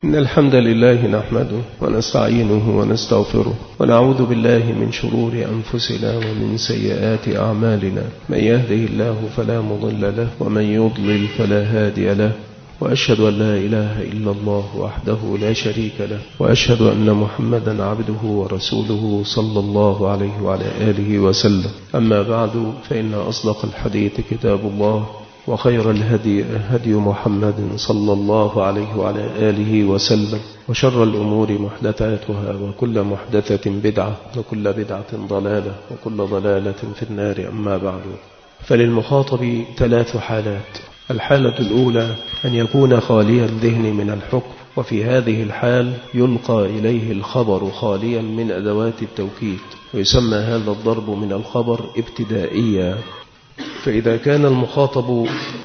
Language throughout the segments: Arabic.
إن الحمد لله نحمده ونستعينه ونستغفره ونعوذ بالله من شرور أنفسنا ومن سيئات أعمالنا. من يهده الله فلا مضل له ومن يضلل فلا هادي له، وأشهد أن لا إله إلا الله وحده لا شريك له، وأشهد أن محمدا عبده ورسوله صلى الله عليه وعلى آله وسلم. أما بعد، فإن أصدق الحديث كتاب الله، وخير الهدي هدي محمد صلى الله عليه وعلى آله وسلم، وشر الأمور محدثاتها، وكل محدثة بدعة، وكل بدعة ضلالة، وكل ضلالة في النار. أما بعد، فللمخاطب 3 حالات. الحالة الأولى أن يكون خالي الذهن من الحكم، وفي هذه الحال يلقى إليه الخبر خاليا من أدوات التوكيد، ويسمى هذا الضرب من الخبر ابتدائيا. فإذا كان المخاطب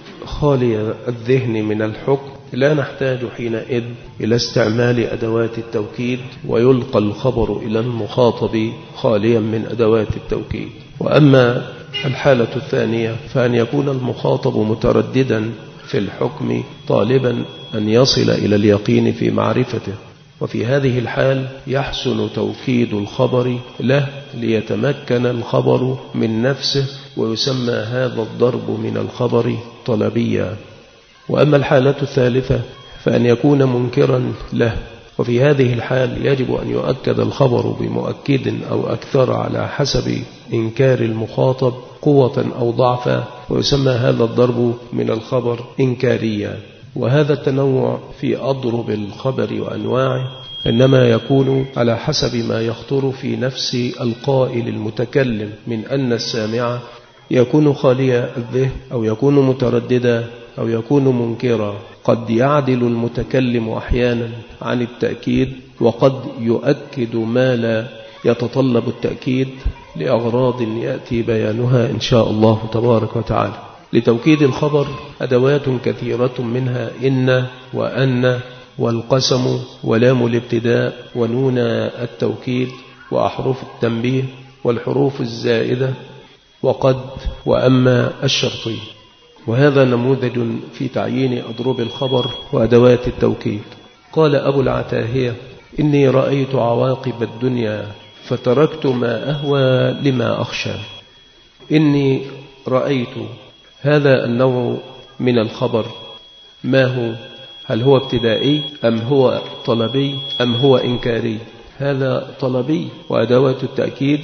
خالي الذهن من الحكم لا نحتاج حينئذ إلى استعمال أدوات التوكيد، ويلقى الخبر إلى المخاطب خاليا من أدوات التوكيد. وأما الحالة الثانية فأن يكون المخاطب مترددا في الحكم طالبا أن يصل إلى اليقين في معرفته، وفي هذه الحال يحسن توكيد الخبر له ليتمكن الخبر من نفسه، ويسمى هذا الضرب من الخبر طلبيا. وأما الحالة الثالثة فأن يكون منكرا له، وفي هذه الحال يجب أن يؤكد الخبر بمؤكد أو أكثر على حسب إنكار المخاطب قوة أو ضعفا، ويسمى هذا الضرب من الخبر إنكاريا. وهذا التنوع في أضرب الخبر وأنواعه إنما يكون على حسب ما يخطر في نفس القائل المتكلم، من أن السامع يكون خالي الذهن أو يكون مترددا أو يكون منكرا. قد يعدل المتكلم أحيانا عن التأكيد، وقد يؤكد ما لا يتطلب التأكيد لأغراض يأتي بيانها إن شاء الله تبارك وتعالى. لتوكيد الخبر أدوات كثيرة، منها إن وأن والقسم ولام الابتداء ونون التوكيد وأحرف التنبيه والحروف الزائدة وقد وأما الشرطي. وهذا نموذج في تعيين أضرب الخبر وأدوات التوكيد. قال أبو العتاهية: إني رأيت عواقب الدنيا فتركت ما أهوى لما أخشى. إني رأيت، هذا النوع من الخبر ما هو؟ هل هو ابتدائي أم هو طلبي أم هو إنكاري؟ هذا طلبي، وأدوات التأكيد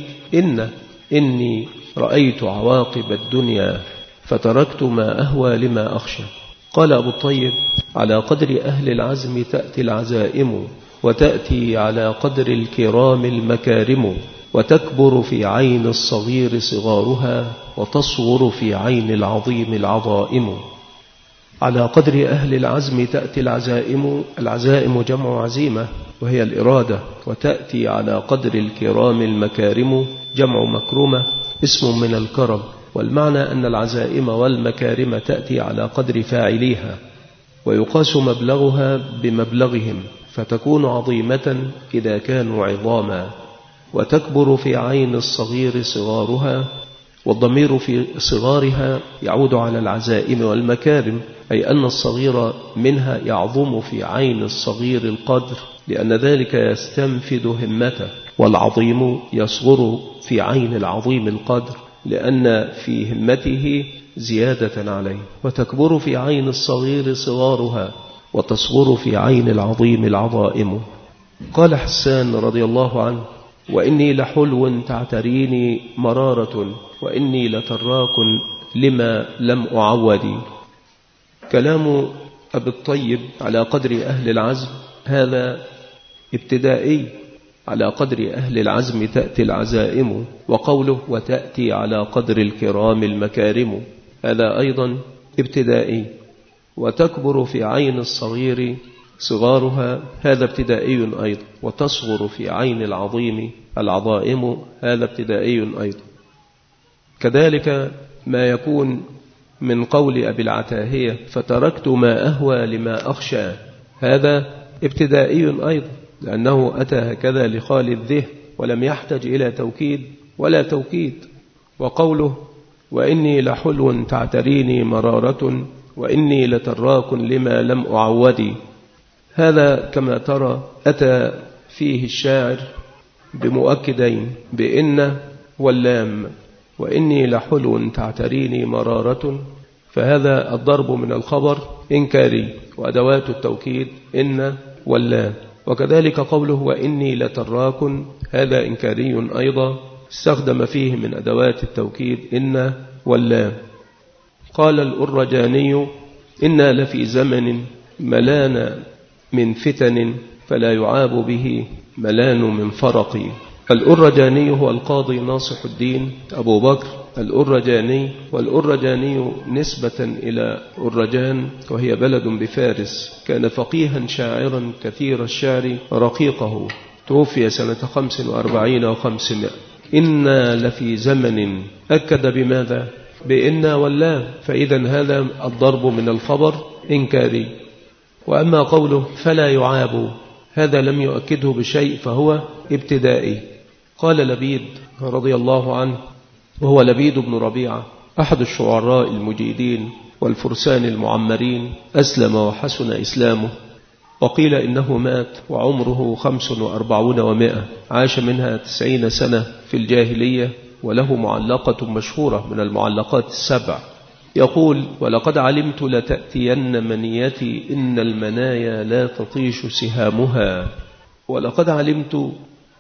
إني رأيت عواقب الدنيا فتركت ما أهوى لما أخشى. قال أبو الطيب: على قدر أهل العزم تأتي العزائم، وتأتي على قدر الكرام المكارم، وتكبر في عين الصغير صغارها، وتصغر في عين العظيم العظائم. على قدر أهل العزم تأتي العزائم. العزائم جمع عزيمة وهي الإرادة. وتأتي على قدر الكرام المكارم، جمع مكرمة اسم من الكرم. والمعنى أن العزائم والمكارم تأتي على قدر فاعليها، ويقاس مبلغها بمبلغهم، فتكون عظيمة إذا كانوا عظاما. وتكبر في عين الصغير صغارها، والضمير في صغارها يعود على العزائم والمكارم، أي أن الصغير منها يعظم في عين الصغير القدر، لأن ذلك يستنفد همته. والعظيم يصغر في عين العظيم القدر، لأن في همته زيادة عليه. وتكبر في عين الصغير صغارها، وتصغر في عين العظيم العظائم. قال حسان رضي الله عنه: وإني لحلو تعتريني مرارة، وإني لتراك لما لم أعودي. كلام أبي الطيب على قدر أهل العزم هذا ابتدائي. على قدر أهل العزم تأتي العزائم. وقوله: وتأتي على قدر الكرام المكارم، هذا أيضا ابتدائي. وتكبر في عين الصغير صغارها، هذا ابتدائي أيضا. وتصغر في عين العظيم العظائم، هذا ابتدائي أيضا. كذلك ما يكون من قول أبي العتاهية: فتركت ما أهوى لما أخشى، هذا ابتدائي أيضا، لأنه أتى هكذا لخالي الذهن ولم يحتج إلى توكيد ولا توكيد. وقوله: وإني لحلو تعتريني مرارة، وإني لتراك لما لم أعودي، هذا كما ترى أتى فيه الشاعر بمؤكدين بإن واللام، وإني لحلو تعتريني مرارة، فهذا الضرب من الخبر إنكاري، وأدوات التوكيد إن واللام. وكذلك قوله وإني لتراك، هذا إنكاري أيضا، استخدم فيه من أدوات التوكيد إن واللام. قال الأرجاني إنا لفي زمن ملان من فتن فلا يعاب به ملان من فرق. الأرجاني هو القاضي ناصح الدين أبو بكر الأرجاني، والأرجاني نسبة إلى أرجان وهي بلد بفارس. كان فقيها شاعرا كثير الشعر رقيقه، توفي سنة 45 و500. إنا لفي زمن أكد بماذا؟ بإن واللام، فإذا هذا الضرب من الخبر إنكاري. وأما قوله فلا يعاب، هذا لم يؤكده بشيء فهو ابتدائي. قال لبيد رضي الله عنه، وهو لبيد بن ربيعة أحد الشعراء المجيدين والفرسان المعمرين، أسلم وحسن إسلامه، وقيل إنه مات وعمره 45 و100، عاش منها 90 سنة في الجاهلية، وله معلقة مشهورة من المعلقات السبع، يقول ولقد علمت لتأتين منيتي إن المنايا لا تطيش سهامها. ولقد علمت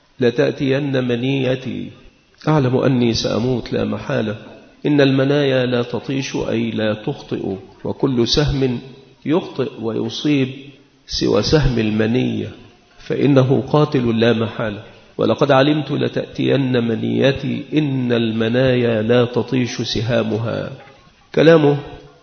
لتأتين منيتي، أعلم أني سأموت لا محالة. إن المنايا لا تطيش أي لا تخطئ، وكل سهم يخطئ ويصيب سوى سهم المنية فإنه قاتل لا محالة. ولقد علمت لتأتين منيتي إن المنايا لا تطيش سهامها. كلامه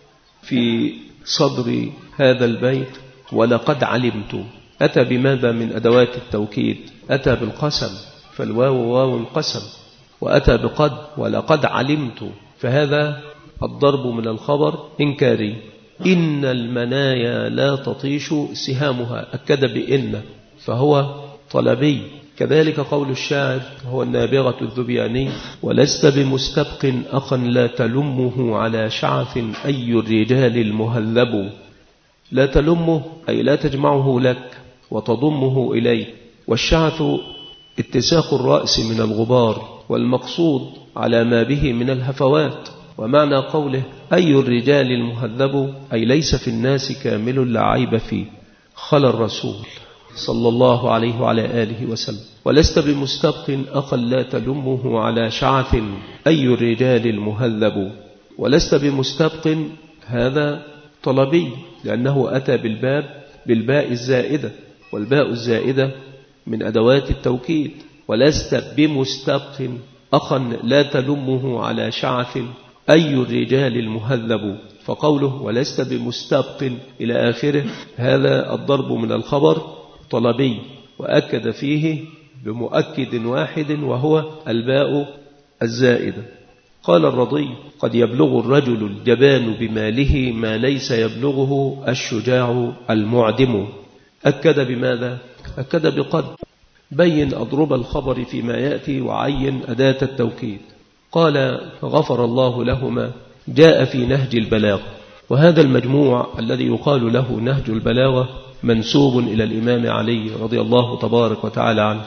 في صدر هذا البيت ولقد علمت أتى بماذا من أدوات التوكيد؟ أتى بالقسم، فالواو واو القسم، وأتى بقد ولقد علمت، فهذا الضرب من الخبر إنكاري. إن المنايا لا تطيش سهامها، أكد بإن، فهو طلبي. كذلك قول الشاعر هو النابغة الذبياني ولست بمستبق أخا لا تلمه على شعث أي الرجال المهذب. لا تلمه أي لا تجمعه لك وتضمه إليك، والشعث اتساق الرأس من الغبار، والمقصود على ما به من الهفوات. ومعنى قوله أي الرجال المهذب أي ليس في الناس كامل لا عيب فيه، خلا الرسول صلى الله عليه وعلى آله وسلم. ولست بمستبق أخا لا تلمه على شعث أي الرجال المهذب. ولست بمستبق هذا طلبي، لأنه أتى بالباء الزائدة، والباء الزائدة من أدوات التوكيد. ولست بمستبق أخا لا تلمه على شعث أي الرجال المهذب. فقوله ولست بمستبق إلى آخره، هذا الضرب من الخبر طلبي، وأكد فيه بمؤكد واحد وهو الباء الزائدة. قال الرضي قد يبلغ الرجل الجبان بماله ما ليس يبلغه الشجاع المعدم. أكد بماذا؟ أكد بقد، بين أضرب الخبر فيما يأتي وعين أداة التوكيد. قال غفر الله لهما جاء في نهج البلاغة، وهذا المجموع الذي يقال له نهج البلاغة منسوب إلى الإمام علي رضي الله تبارك وتعالى عنه،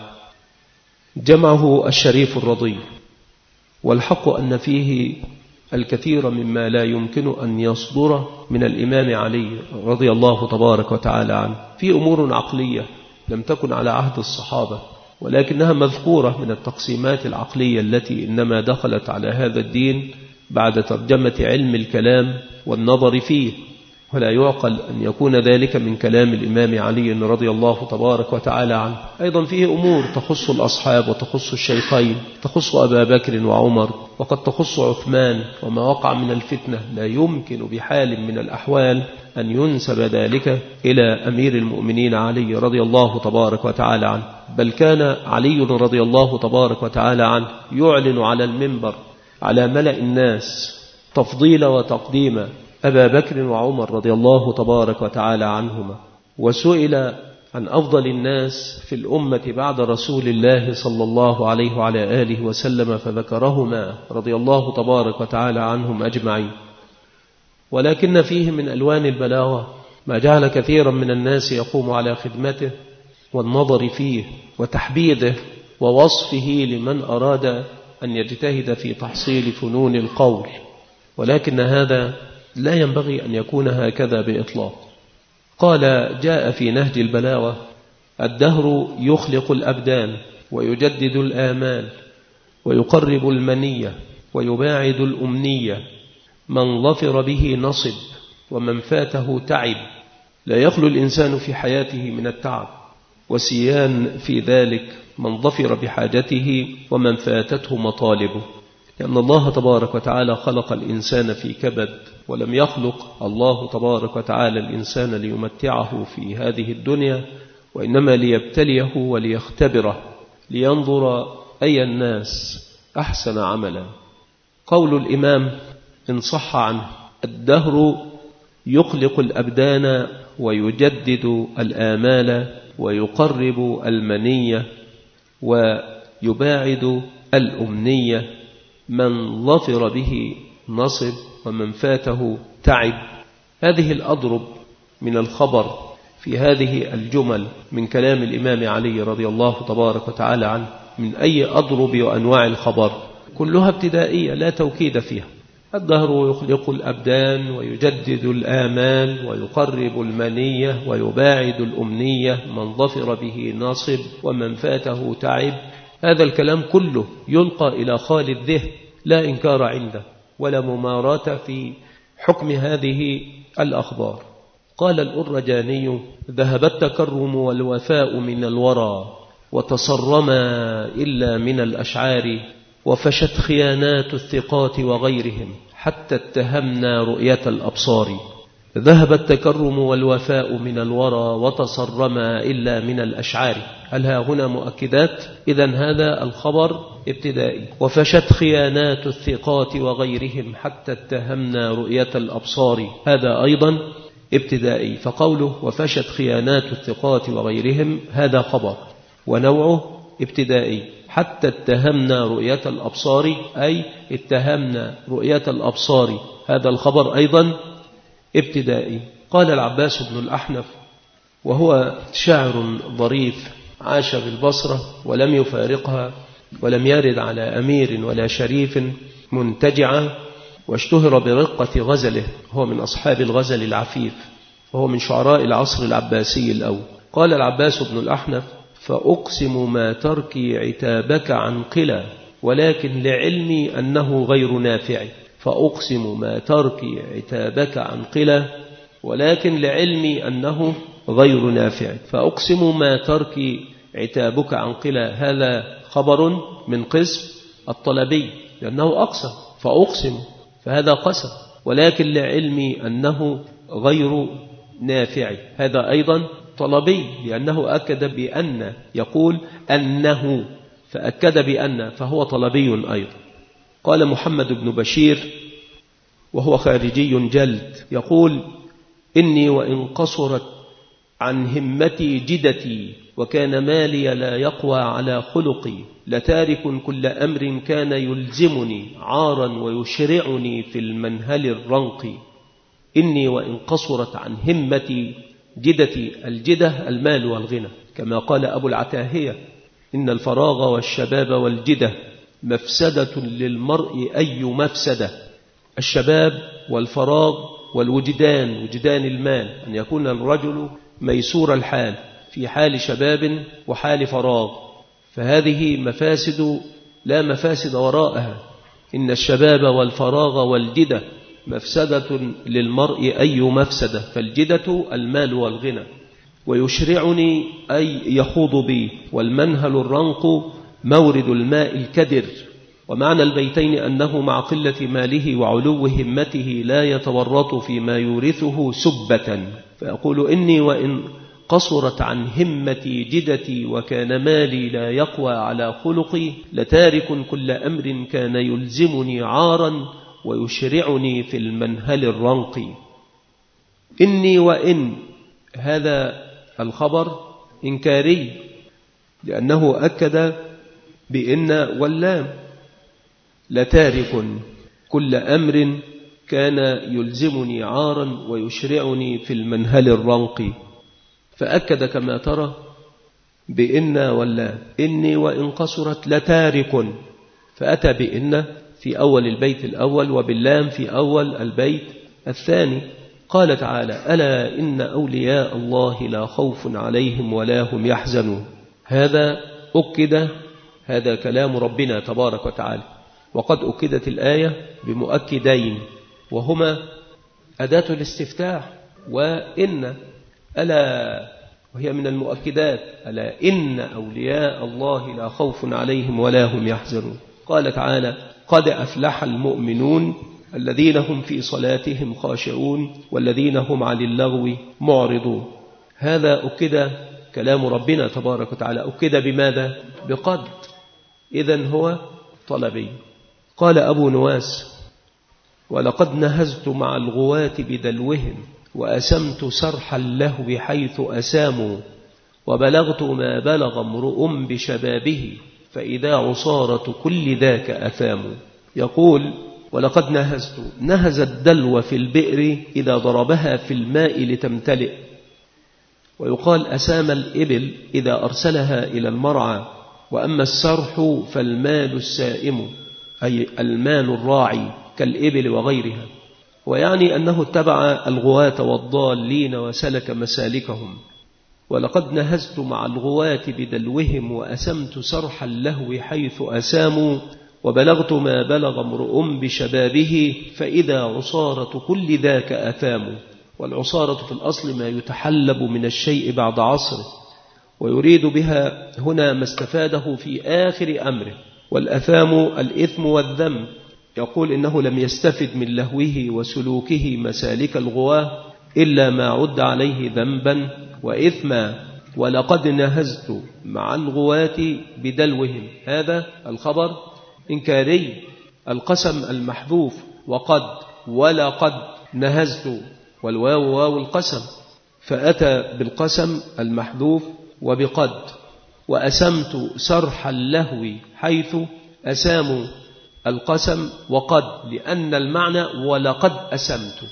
جمعه الشريف الرضي. والحق أن فيه الكثير مما لا يمكن أن يصدر من الإمام علي رضي الله تبارك وتعالى عنه، في أمور عقلية لم تكن على عهد الصحابة، ولكنها مذكورة من التقسيمات العقلية التي إنما دخلت على هذا الدين بعد ترجمة علم الكلام والنظر فيه، ولا يعقل أن يكون ذلك من كلام الإمام علي رضي الله تبارك وتعالى عنه. أيضا فيه أمور تخص الأصحاب وتخص الشيخين، تخص أبا بكر وعمر، وقد تخص عثمان وما وقع من الفتنة، لا يمكن بحال من الأحوال أن ينسب ذلك إلى أمير المؤمنين علي رضي الله تبارك وتعالى عنه، بل كان علي رضي الله تبارك وتعالى عنه يعلن على المنبر على ملأ الناس تفضيل وتقديم أبا بكر وعمر رضي الله تبارك وتعالى عنهما. وسئل عن أفضل الناس في الأمة بعد رسول الله صلى الله عليه وعلى آله وسلم فذكرهما رضي الله تبارك وتعالى عنهم أجمعين. ولكن فيه من ألوان البلاغة ما جعل كثيرا من الناس يقوم على خدمته والنظر فيه وتحبيده ووصفه لمن أراد أن يجتهد في تحصيل فنون القول، ولكن هذا لا ينبغي أن يكون هكذا بإطلاق. قال جاء في نهج البلاغة: الدهر يخلق الأبدان ويجدد الآمال ويقرب المنية ويباعد الأمنية، من ظفر به نصب ومن فاته تعب. لا يخلو الإنسان في حياته من التعب، وسيان في ذلك من ظفر بحاجته ومن فاتته مطالبه، لأن الله تبارك وتعالى خلق الإنسان في كبد، ولم يخلق الله تبارك وتعالى الإنسان ليمتعه في هذه الدنيا، وإنما ليبتليه وليختبره لينظر أي الناس أحسن عملا. قول الإمام إن صح عنه: الدهر يخلق الأبدان ويجدد الآمال ويقرب المنية ويباعد الأمنية، من ظفر به نصب ومن فاته تعب. هذه الأضرب من الخبر في هذه الجمل من كلام الإمام علي رضي الله تبارك وتعالى عنه، من أي أضرب وأنواع الخبر، كلها ابتدائية لا توكيد فيها. الدهر يخلق الأبدان ويجدد الآمال ويقرب المنية ويباعد الأمنية، من ظفر به نصب ومن فاته تعب. هذا الكلام كله يلقى إلى خالي الذهن، لا إنكار عنده ولا مماراة في حكم هذه الأخبار. قال الأرجاني: ذهب التكرم والوفاء من الورى وتصرما إلا من الأشعار، وفشت خيانات الثقات وغيرهم حتى اتهمنا رؤية الأبصار. ذهب التكرم والوفاء من الورى وتصرما إلا من الأشعار. هل ها هنا مؤكدات؟ إذن هذا الخبر ابتدائي. وفشت خيانات الثقات وغيرهم حتى اتهمنا رؤية الأبصار، هذا أيضا ابتدائي. فقوله وفشت خيانات الثقات وغيرهم هذا خبر ونوعه ابتدائي. حتى اتهمنا رؤية الأبصار أي اتهمنا رؤية الأبصار، هذا الخبر أيضا ابتدائي. قال العباس بن الأحنف وهو شاعر ظريف عاش بالبصرة ولم يفارقها، ولم يرد على أمير ولا شريف منتجعا، واشتهر برقة غزله، هو من أصحاب الغزل العفيف، وهو من شعراء العصر العباسي الأول. قال العباس بن الأحنف: فأقسم ما تركي عتابك عن قلة ولكن لعلمي أنه غير نافع. فأقسم ما تركي عتابك عن قلة ولكن لعلمي أنه غير نافع. فأقسم ما تركي عتابك عن قلة، هذا خبر من قسم الطلبي، لأنه أقسم، فأقسم فهذا قسم، ولكن لعلمي أنه غير نافع، هذا أيضا طلبي، لأنه أكد بأن، يقول أنه فأكد بأن، فهو طلبي أيضا. قال محمد بن بشير وهو خارجي جلد، يقول: إني وإن قصرت عن همتي جدتي وكان مالي لا يقوى على خلقي، لتارك كل أمر كان يلزمني عارا ويشرعني في المنهل الرنق. إني وإن قصرت عن همتي جدتي، الجدة المال والغنى، كما قال أبو العتاهية: إن الفراغ والشباب والجدة مفسدة للمرء أي مفسدة. الشباب والفراغ والوجدان، وجدان المال، أن يكون الرجل ميسور الحال في حال شباب وحال فراغ، فهذه مفاسد لا مفاسد وراءها. إن الشباب والفراغ والجدة مفسدة للمرء أي مفسدة، فالجدة المال والغنى. ويشرعني أي يخوض بي، والمنهل الرنق مورد الماء الكدر. ومعنى البيتين أنه مع قلة ماله وعلو همته لا يتورط فيما يورثه سبة. فأقول: إني وإن قصرت عن همتي جدتي وكان مالي لا يقوى على خلقي، لتارك كل أمر كان يلزمني عارا ويشرعني في المنهل الرنق. إني وإن، هذا الخبر إنكاري، لأنه أكد بإن واللام. لتارك كل أمر كان يلزمني عارا ويشرعني في المنهل الرنقي، فأكد كما ترى بإن ولا إني وإن قصرت لتارك، فأتى بإن في أول البيت الأول وباللام في أول البيت الثاني. قال تعالى: ألا إن أولياء الله لا خوف عليهم ولا هم يحزنون. هذا أكد، هذا كلام ربنا تبارك وتعالى. وقد أكدت الآية بمؤكدين، وهما أداة الاستفتاح وإن، ألا وهي من المؤكدات، ألا إن أولياء الله لا خوف عليهم ولا هم يحزنون. قال تعالى: قد أفلح المؤمنون الذين هم في صلاتهم خاشعون والذين هم عن اللغو معرضون. هذا أكد كلام ربنا تبارك وتعالى، أكد بماذا؟ بقد، إذن هو طلبي. قال أبو نواس: ولقد نهزت مع الغواة بدلوهم وأسمت سرح اللهو حيث أساموا، وبلغت ما بلغ امرؤ بشبابه فإذا عصارة كل ذاك أثام. يقول: ولقد نهز الدلو في البئر إذا ضربها في الماء لتمتلئ، ويقال أسام الإبل إذا أرسلها إلى المرعى. وأما السرح فالمال السائم، أي المال الراعي كالإبل وغيرها، ويعني أنه اتبع الغواة والضالين وسلك مسالكهم. ولقد نهزت مع الغواة بدلوهم وأسمت سرح اللهو حيث أساموا، وبلغت ما بلغ امرؤ بشبابه فإذا عصارة كل ذاك أثام. والعصارة في الأصل ما يتحلب من الشيء بعد عصره، ويريد بها هنا ما استفاده في آخر أمره. والأثام الإثم والذنب. يقول إنه لم يستفد من لهوه وسلوكه مسالك الغواة إلا ما عد عليه ذنبا وإثما. ولقد نهزت مع الغواة بدلوهم، هذا الخبر إنكاري، القسم المحذوف، وقد ولقد نهزت، والواو واو القسم، فأتى بالقسم المحذوف وبقد. وأسمت سرح اللهو حيث أساموا، القسم وقد، لأن المعنى ولقد أسمت.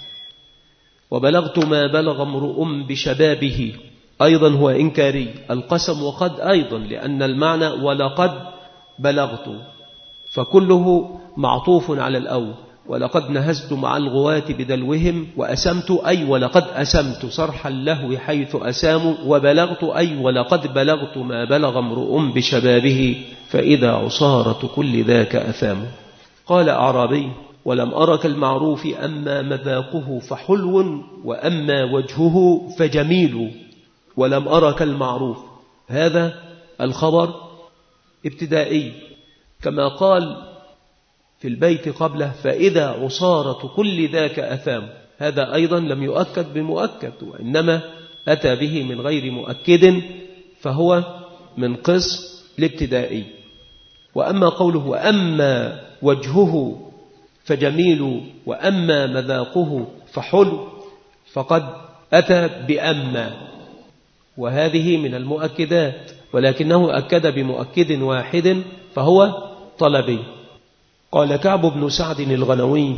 وبلغت ما بلغ امرؤ بشبابه، أيضا هو إنكاري، القسم وقد أيضا، لأن المعنى ولقد بلغت، فكله معطوف على الأول. ولقد نهزت مع الغواة بدلوهم وأسمت، أي ولقد أسمت سرح اللهو حيث أساموا، وبلغت أي ولقد بلغت ما بلغ امرؤ بشبابه فإذا عصارة كل ذاك أثام. قال أعرابي: ولم أرك المعروف أما مذاقه فحلو وأما وجهه فجميل. ولم أرك المعروف، هذا الخبر ابتدائي، كما قال في البيت قبله: فإذا عصارة كل ذاك أثام. هذا أيضا لم يؤكد بمؤكد، وإنما أتى به من غير مؤكد، فهو من قسم الابتدائي. وأما قوله: وأما وجهه فجميل وأما مذاقه فحلو، فقد أتى بأما، وهذه من المؤكدات، ولكنه أكد بمؤكد واحد فهو طلبي. قال كعب بن سعد الغنوي،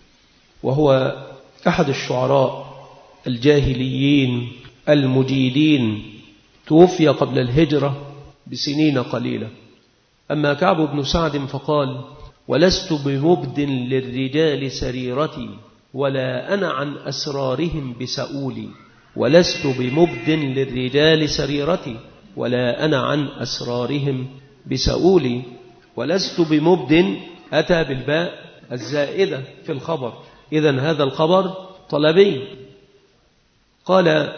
وهو أحد الشعراء الجاهليين المجيدين، توفي قبل الهجرة بسنين قليلة. أما كعب بن سعد فقال: ولست بمبد للرجال سريرتي ولا أنا عن أسرارهم بسؤولي. ولست بمبد للرجال سريرتي ولا أنا عن أسرارهم بسؤولي. ولست بمبد أتى بالباء الزائدة في الخبر، إذن هذا الخبر طلبي. قال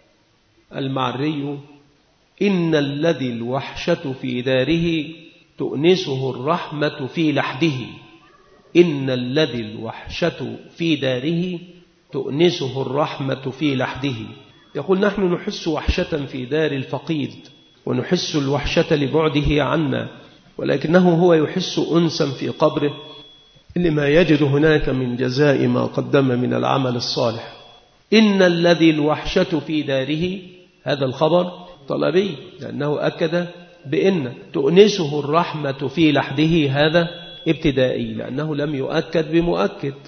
المعري: إن الذي الوحشة في داره تؤنسه الرحمة في لحده. إن الذي الوحشة في داره تؤنسه الرحمة في لحده. يقول: نحن نحس وحشة في دار الفقيد، ونحس الوحشة لبعده عنا، ولكنه هو يحس أنسا في قبره لما يجد هناك من جزاء ما قدم من العمل الصالح. إن الذي الوحشة في داره، هذا الخبر طلبي، لأنه أكد بإن. تؤنسه الرحمة في لحده، هذا ابتدائي، لأنه لم يؤكد بمؤكد.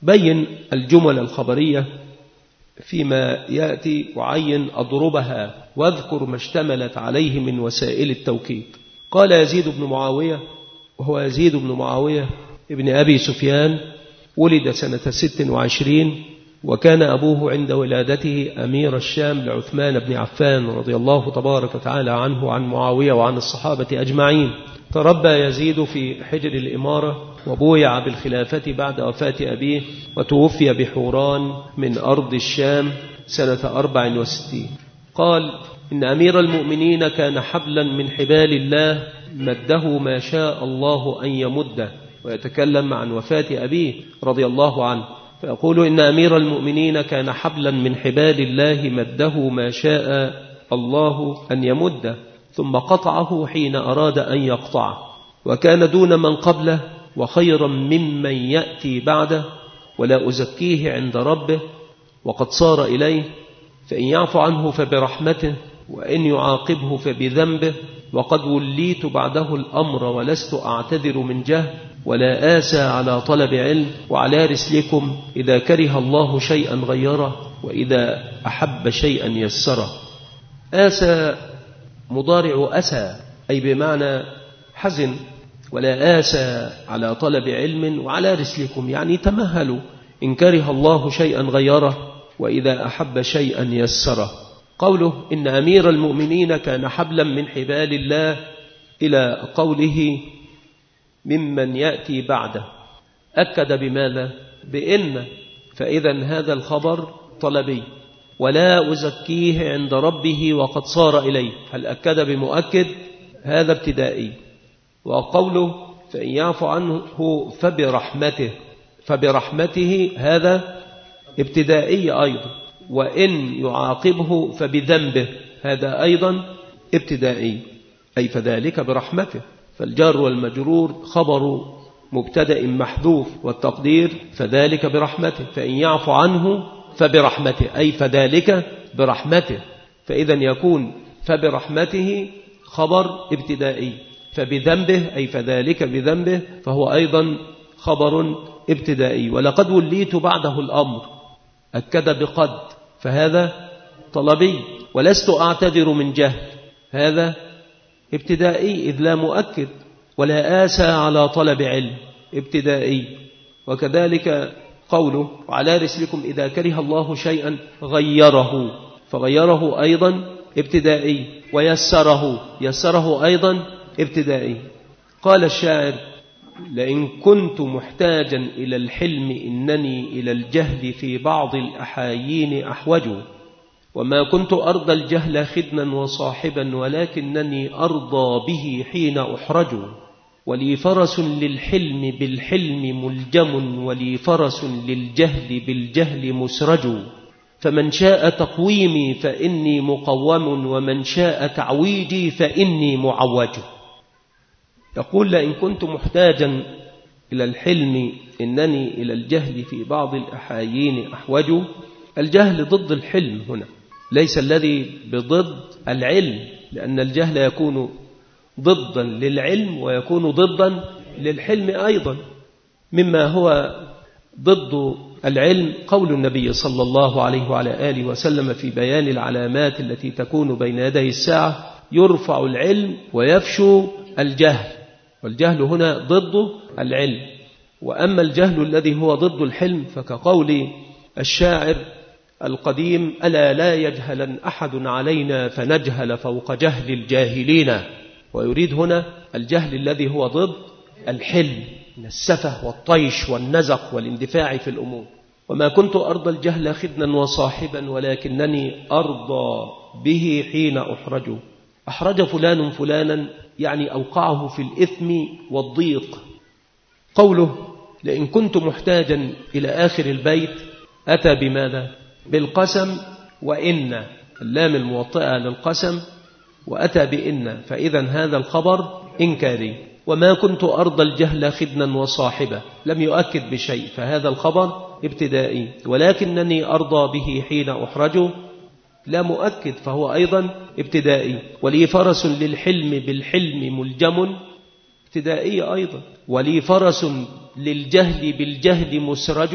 بين الجمل الخبرية فيما يأتي وعين أضربها واذكر ما اشتملت عليه من وسائل التوكيد. قال يزيد بن معاوية، وهو يزيد بن معاوية ابن أبي سفيان، ولد سنة 26، وكان أبوه عند ولادته أمير الشام لعثمان بن عفان رضي الله تبارك وتعالى عنه وعن معاوية وعن الصحابة أجمعين. تربى يزيد في حجر الإمارة، وبويع بالخلافة بعد وفاة أبيه، وتوفي بحوران من أرض الشام سنة 64. قال إن أمير المؤمنين كان حبلا من حبال الله مده ما شاء الله أن يمده، ويتكلم عن وفاة أبيه رضي الله عنه فيقول إن أمير المؤمنين كان حبلا من حبال الله مده ما شاء الله أن يمده، ثم قطعه حين أراد أن يقطعه، وكان دون من قبله وخيرا ممن يأتي بعده، ولا أزكيه عند ربه وقد صار إليه، فإن يعفو عنه فبرحمته، وإن يعاقبه فبذنبه، وقد وليت بعده الأمر ولست أعتذر من جهل، ولا آسى على طلب علم، وعلى رسلكم إذا كره الله شيئا غيره، وإذا أحب شيئا يسره. آسى مضارع أسى، أي بمعنى حزن، ولا آسى على طلب علم، وعلى رسلكم يعني تمهلوا، إن كره الله شيئا غيره، وإذا أحب شيئا يسره. قوله إن أمير المؤمنين كان حبلا من حبال الله إلى قوله ممن يأتي بعده، أكد بماذا؟ بإن، فإذا هذا الخبر طلبي، ولا أزكيه عند ربه وقد صار إليه، هل أكد بمؤكد؟ هذا ابتدائي. وقوله فإن يعفو عنه فبرحمته، فبرحمته هذا ابتدائي أيضا، وإن يعاقبه فبذنبه هذا أيضا ابتدائي، أي فذلك برحمته، فالجار والمجرور خبر مبتدأ محذوف، والتقدير فذلك برحمته، فإن يعفو عنه فبرحمته أي فذلك برحمته، فإذا يكون فبرحمته خبر ابتدائي، فبذنبه أي فذلك بذنبه فهو أيضا خبر ابتدائي. ولقد وليت بعده الأمر، أكد بقد، فهذا طلبي، ولست أعتذر من جهل، هذا ابتدائي إذ لا مؤكد، ولا آسى على طلب علم ابتدائي. وكذلك قوله وعلى رسلكم إذا كره الله شيئا غيره، فغيره أيضا ابتدائي، ويسره، يسره أيضا ابتدائي. قال الشاعر لئن كنت محتاجا إلى الحلم إنني إلى الجهل في بعض الأحايين أحوج، وما كنت أرضى الجهل خدنا وصاحبا ولكنني أرضى به حين أحرج، ولي فرس للحلم بالحلم ملجم، ولي فرس للجهل بالجهل مسرج، فمن شاء تقويمي فإني مقوم، ومن شاء تعويجي فإني معوج. يقول لئن كنت محتاجا إلى الحلم إنني إلى الجهل في بعض الأحايين أحوج. الجهل ضد الحلم هنا، ليس الذي بضد العلم، لأن الجهل يكون ضدا للعلم ويكون ضدا للحلم أيضا. مما هو ضد العلم قول النبي صلى الله عليه وعلى آله وسلم في بيان العلامات التي تكون بين يدي الساعة: يرفع العلم ويفشو الجهل، والجهل هنا ضد العلم. وأما الجهل الذي هو ضد الحلم فكقول الشاعر القديم: ألا لا يجهلن أحد علينا فنجهل فوق جهل الجاهلين. ويريد هنا الجهل الذي هو ضد الحلم من السفه والطيش والنزق والاندفاع في الأمور. وما كنت أرضى الجهل خدنا وصاحبا ولكنني أرضى به حين أحرج. أحرج فلان فلانا يعني أوقعه في الإثم والضيق. قوله لئن كنت محتاجا إلى آخر البيت أتى بماذا؟ بالقسم وإن، اللام الموطئة للقسم، وأتى بإن، فإذا هذا الخبر إنكاري. وما كنت أرضى الجهل خدنا وصاحبة لم يؤكد بشيء، فهذا الخبر ابتدائي. ولكنني أرضى به حين أحرج لا مؤكد، فهو أيضا ابتدائي. ولي فرس للحلم بالحلم ملجم ابتدائي أيضا. ولي فرس للجهل بالجهل مسرج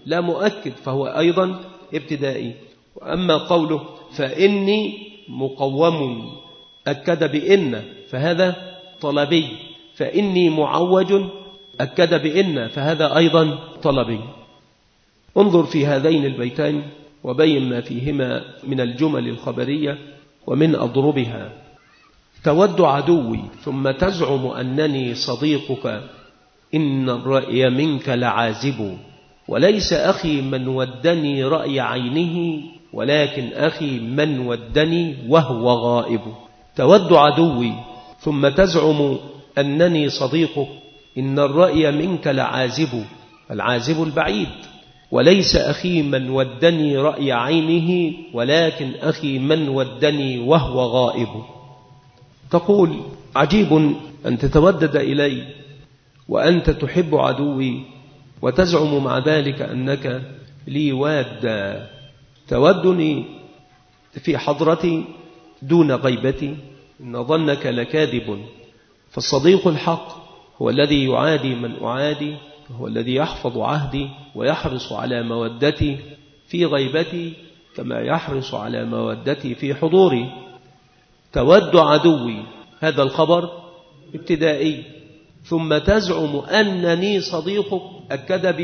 لا مؤكد فهو أيضا ابتدائي. وأما قوله فإني مقوم أكد بإن فهذا طلبي، فإني معوج أكد بإن فهذا أيضا طلبي. انظر في هذين البيتين وبين ما فيهما من الجمل الخبرية ومن أضربها. تود عدوي ثم تزعم أنني صديقك، إن الرأي منك لعازب، وليس أخي من ودني رأي عينه، ولكن أخي من ودني وهو غائب. تود عدوي ثم تزعم أنني صديقك، إن الرأي منك لعازب، العازب البعيد، وليس أخي من ودني رأي عينه، ولكن أخي من ودني وهو غائب. تقول عجيب أن تتودد إلي وأنت تحب عدوي وتزعم مع ذلك أنك لي واد، تودني في حضرتي دون غيبتي، إن ظنك لكاذب. فالصديق الحق هو الذي يعادي من أعادي، هو الذي يحفظ عهدي ويحرص على مودتي في غيبتي كما يحرص على مودتي في حضوري. تود عدوي هذا الخبر ابتدائي، ثم تزعم أنني صديقك أكد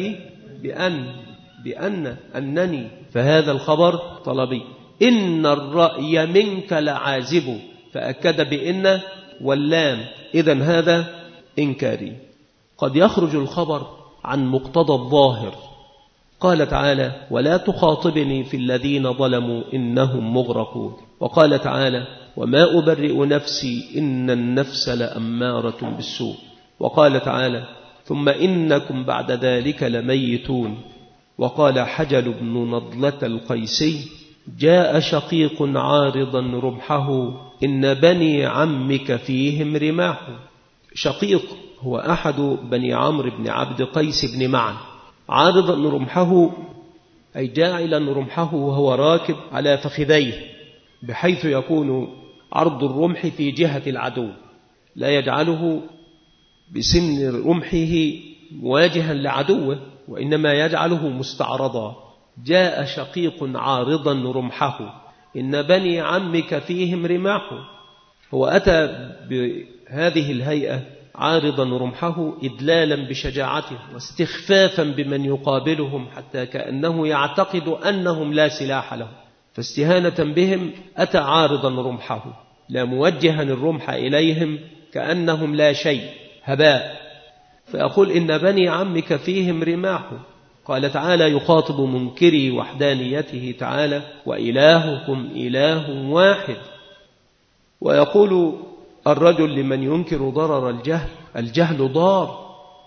بأن أنني فهذا الخبر طلبي. إن الرأي منك لعازب فأكد بإن واللام، إذن هذا إنكاري. قد يخرج الخبر عن مقتضى الظاهر. قال تعالى ولا تخاطبني في الذين ظلموا إنهم مغرقون. وقال تعالى وما أبرئ نفسي إن النفس لأمارة بالسوء. وقال تعالى ثم إنكم بعد ذلك لميتون. وقال حجل بن نضلة القيسي جاء شقيق عارضا رمحه، إن بني عمك فيهم رماح. شقيق هو أحد بني عمرو بن عبد قيس بن معن. عارضا رمحه أي جاعلا رمحه وهو راكب على فخذيه، بحيث يكون عرض الرمح في جهة العدو، لا يجعله بسن رمحه مواجها لعدوه، وإنما يجعله مستعرضا. جاء شقيق عارضا رمحه، إن بني عمك فيهم رماح. هو أتى بهذه الهيئة عارضا رمحه إدلالا بشجاعته واستخفافا بمن يقابلهم، حتى كأنه يعتقد أنهم لا سلاح لهم، فاستهانة بهم أتى عارضا رمحه، لا موجها الرمح إليهم كأنهم لا شيء، هباء. فأقول إن بني عمك فيهم رماح. قال تعالى يخاطب منكري وحدانيته تعالى وإلهكم إله واحد. ويقول الرجل لمن ينكر ضرر الجهل الجهل ضار.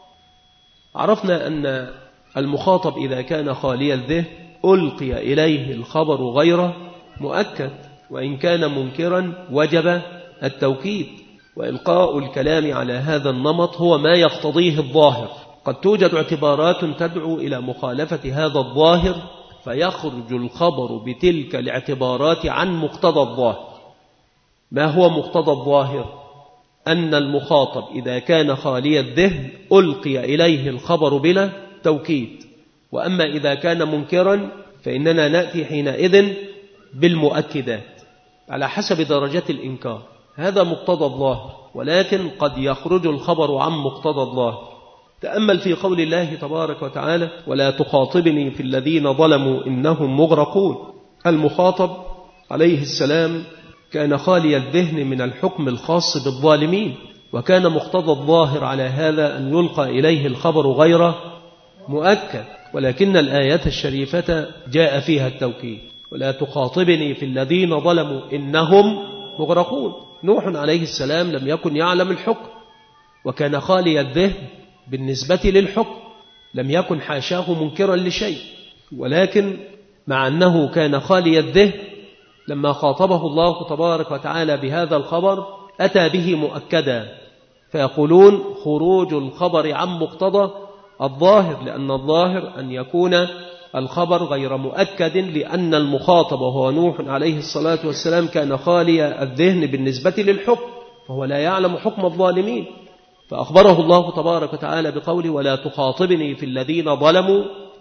عرفنا أن المخاطب إذا كان خالي الذهن ألقي إليه الخبر غير مؤكد، وإن كان منكرا وجب التوكيد. وإلقاء الكلام على هذا النمط هو ما يقتضيه الظاهر. قد توجد اعتبارات تدعو إلى مخالفة هذا الظاهر، فيخرج الخبر بتلك الاعتبارات عن مقتضى الظاهر. ما هو مقتضى الظاهر؟ أن المخاطب إذا كان خالي الذهن ألقي إليه الخبر بلا توكيد. وأما إذا كان منكرا فإننا نأتي حينئذ بالمؤكدات على حسب درجة الإنكار. هذا مقتضى الظاهر، ولكن قد يخرج الخبر عن مقتضى الظاهر. تأمل في قول الله تبارك وتعالى ولا تخاطبني في الذين ظلموا إنهم مغرقون. المخاطب عليه السلام كان خالي الذهن من الحكم الخاص بالظالمين، وكان مقتضى الظاهر على هذا أن يلقى إليه الخبر غير مؤكد، ولكن الآية الشريفة جاء فيها التوكيد ولا تخاطبني في الذين ظلموا إنهم مغرقون. نوح عليه السلام لم يكن يعلم الحكم، وكان خالي الذهن بالنسبة للحكم، لم يكن حاشاه منكرا لشيء، ولكن مع أنه كان خالي الذهن لما خاطبه الله تبارك وتعالى بهذا الخبر أتى به مؤكدا. فيقولون خروج الخبر عن مقتضى الظاهر، لأن الظاهر أن يكون الخبر غير مؤكد، لأن المخاطب وهو نوح عليه الصلاة والسلام كان خالي الذهن بالنسبة للحكم، فهو لا يعلم حكم الظالمين. فأخبره الله تبارك وتعالى بقوله ولا تخاطبني في الذين ظلموا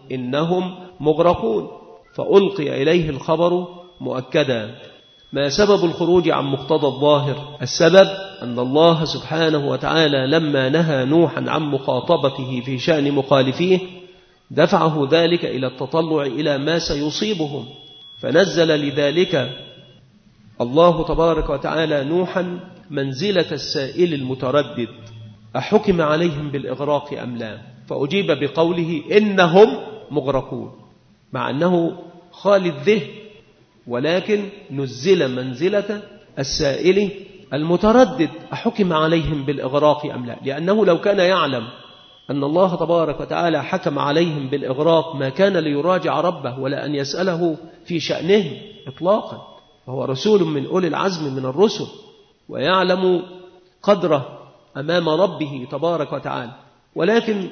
إنهم مغرقون، فألقي إليه الخبر مؤكدا. ما سبب الخروج عن مقتضى الظاهر؟ السبب أن الله سبحانه وتعالى لما نهى نوحا عن مخاطبته في شأن مخالفيه دفعه ذلك إلى التطلع إلى ما سيصيبهم، فنزل لذلك الله تبارك وتعالى نوحا منزلة السائل المتردد: أحكم عليهم بالإغراق أم لا؟ فأجيب بقوله إنهم مغرقون، مع أنه خالي الذهن، ولكن نزل منزلة السائل المتردد: أحكم عليهم بالإغراق أم لا؟ لأنه لو كان يعلم أن الله تبارك وتعالى حكم عليهم بالإغراق ما كان ليراجع ربه ولا أن يسأله في شأنهم إطلاقا، وهو رسول من أولي العزم من الرسل ويعلم قدره أمام ربه تبارك وتعالى، ولكن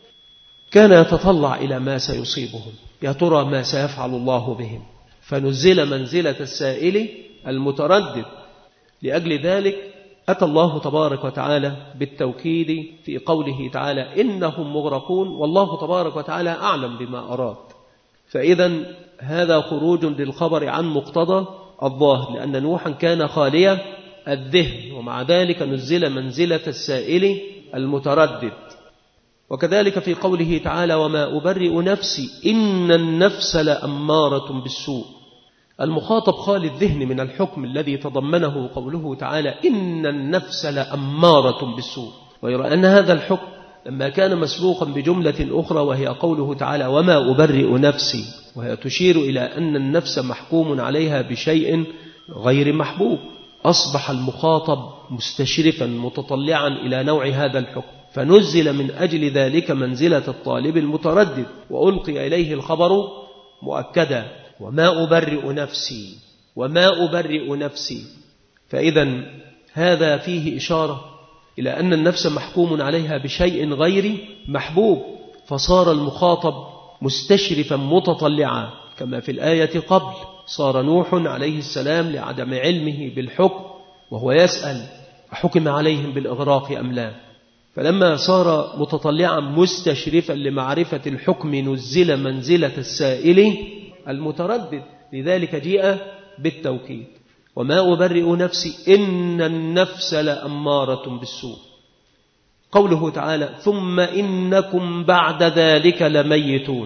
كان يتطلع إلى ما سيصيبهم، يا ترى ما سيفعل الله بهم، فنزل منزلة السائل المتردد. لأجل ذلك أتى الله تبارك وتعالى بالتوكيد في قوله تعالى: إنهم مغرقون، والله تبارك وتعالى أعلم بما أراد. فإذا هذا خروج للخبر عن مقتضى الظاهر، لأن نوحا كان خاليا الذهن، ومع ذلك نزل منزلة السائل المتردد. وكذلك في قوله تعالى: وما أبرئ نفسي إن النفس لأمارة بالسوء. المخاطب خالي الذهن من الحكم الذي تضمنه قوله تعالى: إن النفس لأمارة بالسوء، ويرى أن هذا الحكم لما كان مسبوقا بجملة أخرى وهي قوله تعالى: وما أبرئ نفسي، وهي تشير إلى أن النفس محكوم عليها بشيء غير محبوب، أصبح المخاطب مستشرفا متطلعا إلى نوع هذا الحكم، فنزل من أجل ذلك منزلة الطالب المتردد، وألقي إليه الخبر مؤكدا: وما أبرئ نفسي، وما أبرئ نفسي. فإذا هذا فيه إشارة إلى أن النفس محكوم عليها بشيء غير محبوب، فصار المخاطب مستشرفا متطلعا، كما في الآية قبل: صار نوح عليه السلام لعدم علمه بالحكم وهو يسأل: أحكم عليهم بالإغراق أم لا؟ فلما صار متطلعا مستشرفا لمعرفة الحكم نزل منزلة السائل المتردد، لذلك جاء بالتوكيد: وما أبرئ نفسي إن النفس لأمارة بالسوء. قوله تعالى: ثم إنكم بعد ذلك لميتون.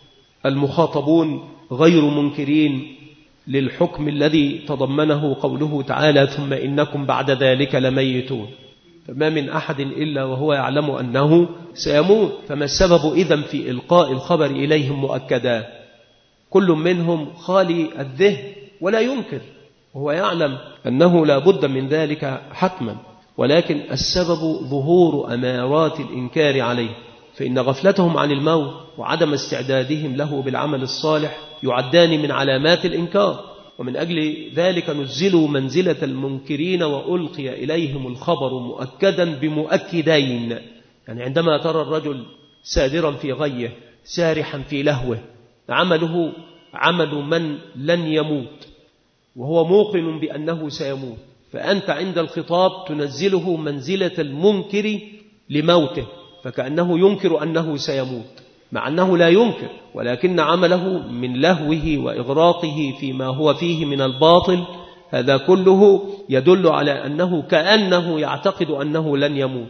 المخاطبون غير منكرين للحكم الذي تضمنه قوله تعالى: ثم إنكم بعد ذلك لميتون، فما من أحد إلا وهو يعلم أنه سيموت، فما السبب إذن في إلقاء الخبر إليهم مؤكدا؟ كل منهم خالي الذهن ولا ينكر، وهو يعلم أنه لا بد من ذلك حتما، ولكن السبب ظهور أمارات الإنكار عليه، فإن غفلتهم عن الموت وعدم استعدادهم له بالعمل الصالح يعدان من علامات الإنكار. ومن أجل ذلك نزلوا منزلة المنكرين وألقي إليهم الخبر مؤكدا بمؤكدين. يعني عندما ترى الرجل سادرا في غيه سارحا في لهوه عمله عمل من لن يموت وهو موقن بأنه سيموت، فأنت عند الخطاب تنزله منزلة المنكر لموته، فكأنه ينكر أنه سيموت مع أنه لا ينكر، ولكن عمله من لهوه وإغراقه فيما هو فيه من الباطل هذا كله يدل على أنه كأنه يعتقد أنه لن يموت،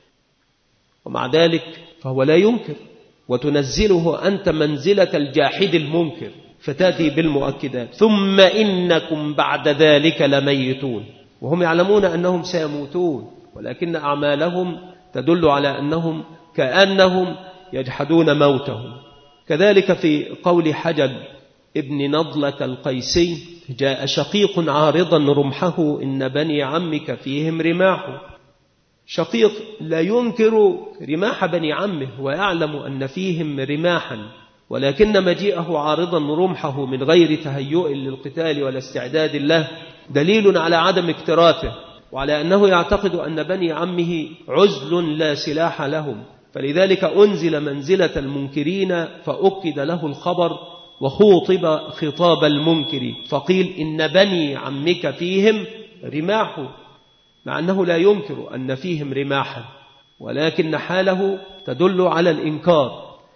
ومع ذلك فهو لا ينكر، وتنزله أنت منزلة الجاحد المنكر، فتأتي بالمؤكدات: ثم إنكم بعد ذلك لميتون، وهم يعلمون أنهم سيموتون، ولكن أعمالهم تدل على أنهم كأنهم يجحدون موتهم. كذلك في قول حجل ابن نضلة القيسي: جاء شقيق عارضا رمحه إن بني عمك فيهم رماح. شقيق لا ينكر رماح بني عمه ويعلم أن فيهم رماحا، ولكن مجيئه عارضا رمحه من غير تهيؤ للقتال ولا استعداد له دليل على عدم اكتراثه، وعلى أنه يعتقد أن بني عمه عزل لا سلاح لهم، فلذلك أنزل منزلة المنكرين فأكد له الخبر وخوطب خطاب المنكر، فقيل إن بني عمك فيهم رماح، مع أنه لا ينكر أن فيهم رماحا، ولكن حاله تدل على الإنكار،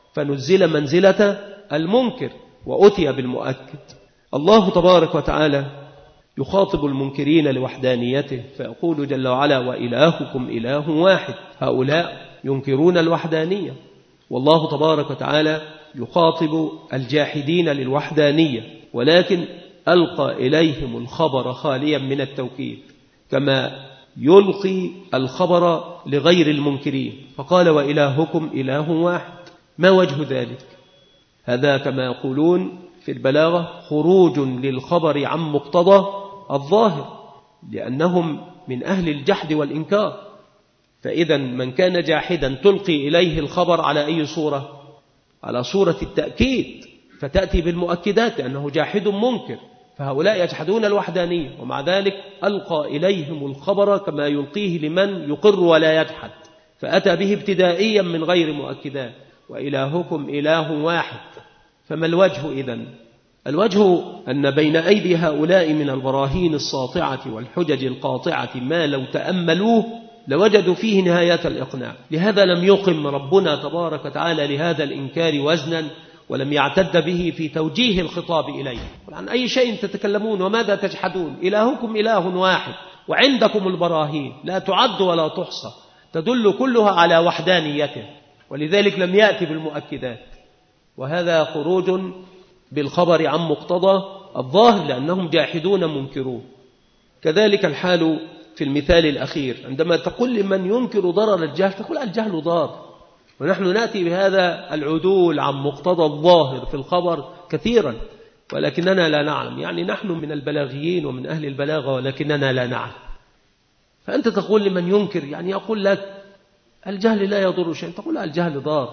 فنزل منزلة المنكر وأتي بالمؤكد. الله تبارك وتعالى يخاطب المنكرين لوحدانيته فيقول جل وعلا: وإلهكم إله واحد. هؤلاء ينكرون الوحدانية، والله تبارك وتعالى يخاطب الجاحدين للوحدانية، ولكن ألقى إليهم الخبر خاليا من التوكيد كما يلقي الخبر لغير المنكرين، فقال: وإلهكم إله واحد. ما وجه ذلك؟ هذا كما يقولون في البلاغة خروج للخبر عن مقتضى الظاهر، لأنهم من أهل الجحد والإنكار. فإذا من كان جاحدا تلقي إليه الخبر على أي صورة؟ على صورة التأكيد، فتأتي بالمؤكدات لأنه جاحد منكر. فهؤلاء يجحدون الوحدانية، ومع ذلك ألقى إليهم الخبر كما يلقيه لمن يقر ولا يجحد، فأتى به ابتدائيا من غير مؤكدات: وإلهكم إله واحد. فما الوجه إذن؟ الوجه أن بين أيدي هؤلاء من البراهين الساطعة والحجج القاطعة ما لو تأملوه لوجدوا فيه نهاية الإقناع. لهذا لم يقم ربنا تبارك وتعالى لهذا الإنكار وزنا، ولم يعتد به في توجيه الخطاب إليه. عن أي شيء تتكلمون وماذا تجحدون؟ إلهكم إله واحد، وعندكم البراهين لا تعد ولا تحصى تدل كلها على وحدانيته، ولذلك لم يأتي بالمؤكدات، وهذا خروج بالخبر عن مقتضى الظاهر لأنهم جاحدون منكرون. كذلك الحال في المثال الأخير، عندما تقول لمن ينكر ضرر الجهل تقول: الجهل ضار. ونحن نأتي بهذا العدول عن مقتضى الظاهر في الخبر كثيرا، ولكننا لا نعلم. يعني نحن من البلاغيين ومن أهل البلاغة ولكننا لا نعلم. فأنت تقول لمن ينكر، يعني يقول لك الجهل لا يضر شيء، تقول الجهل ضار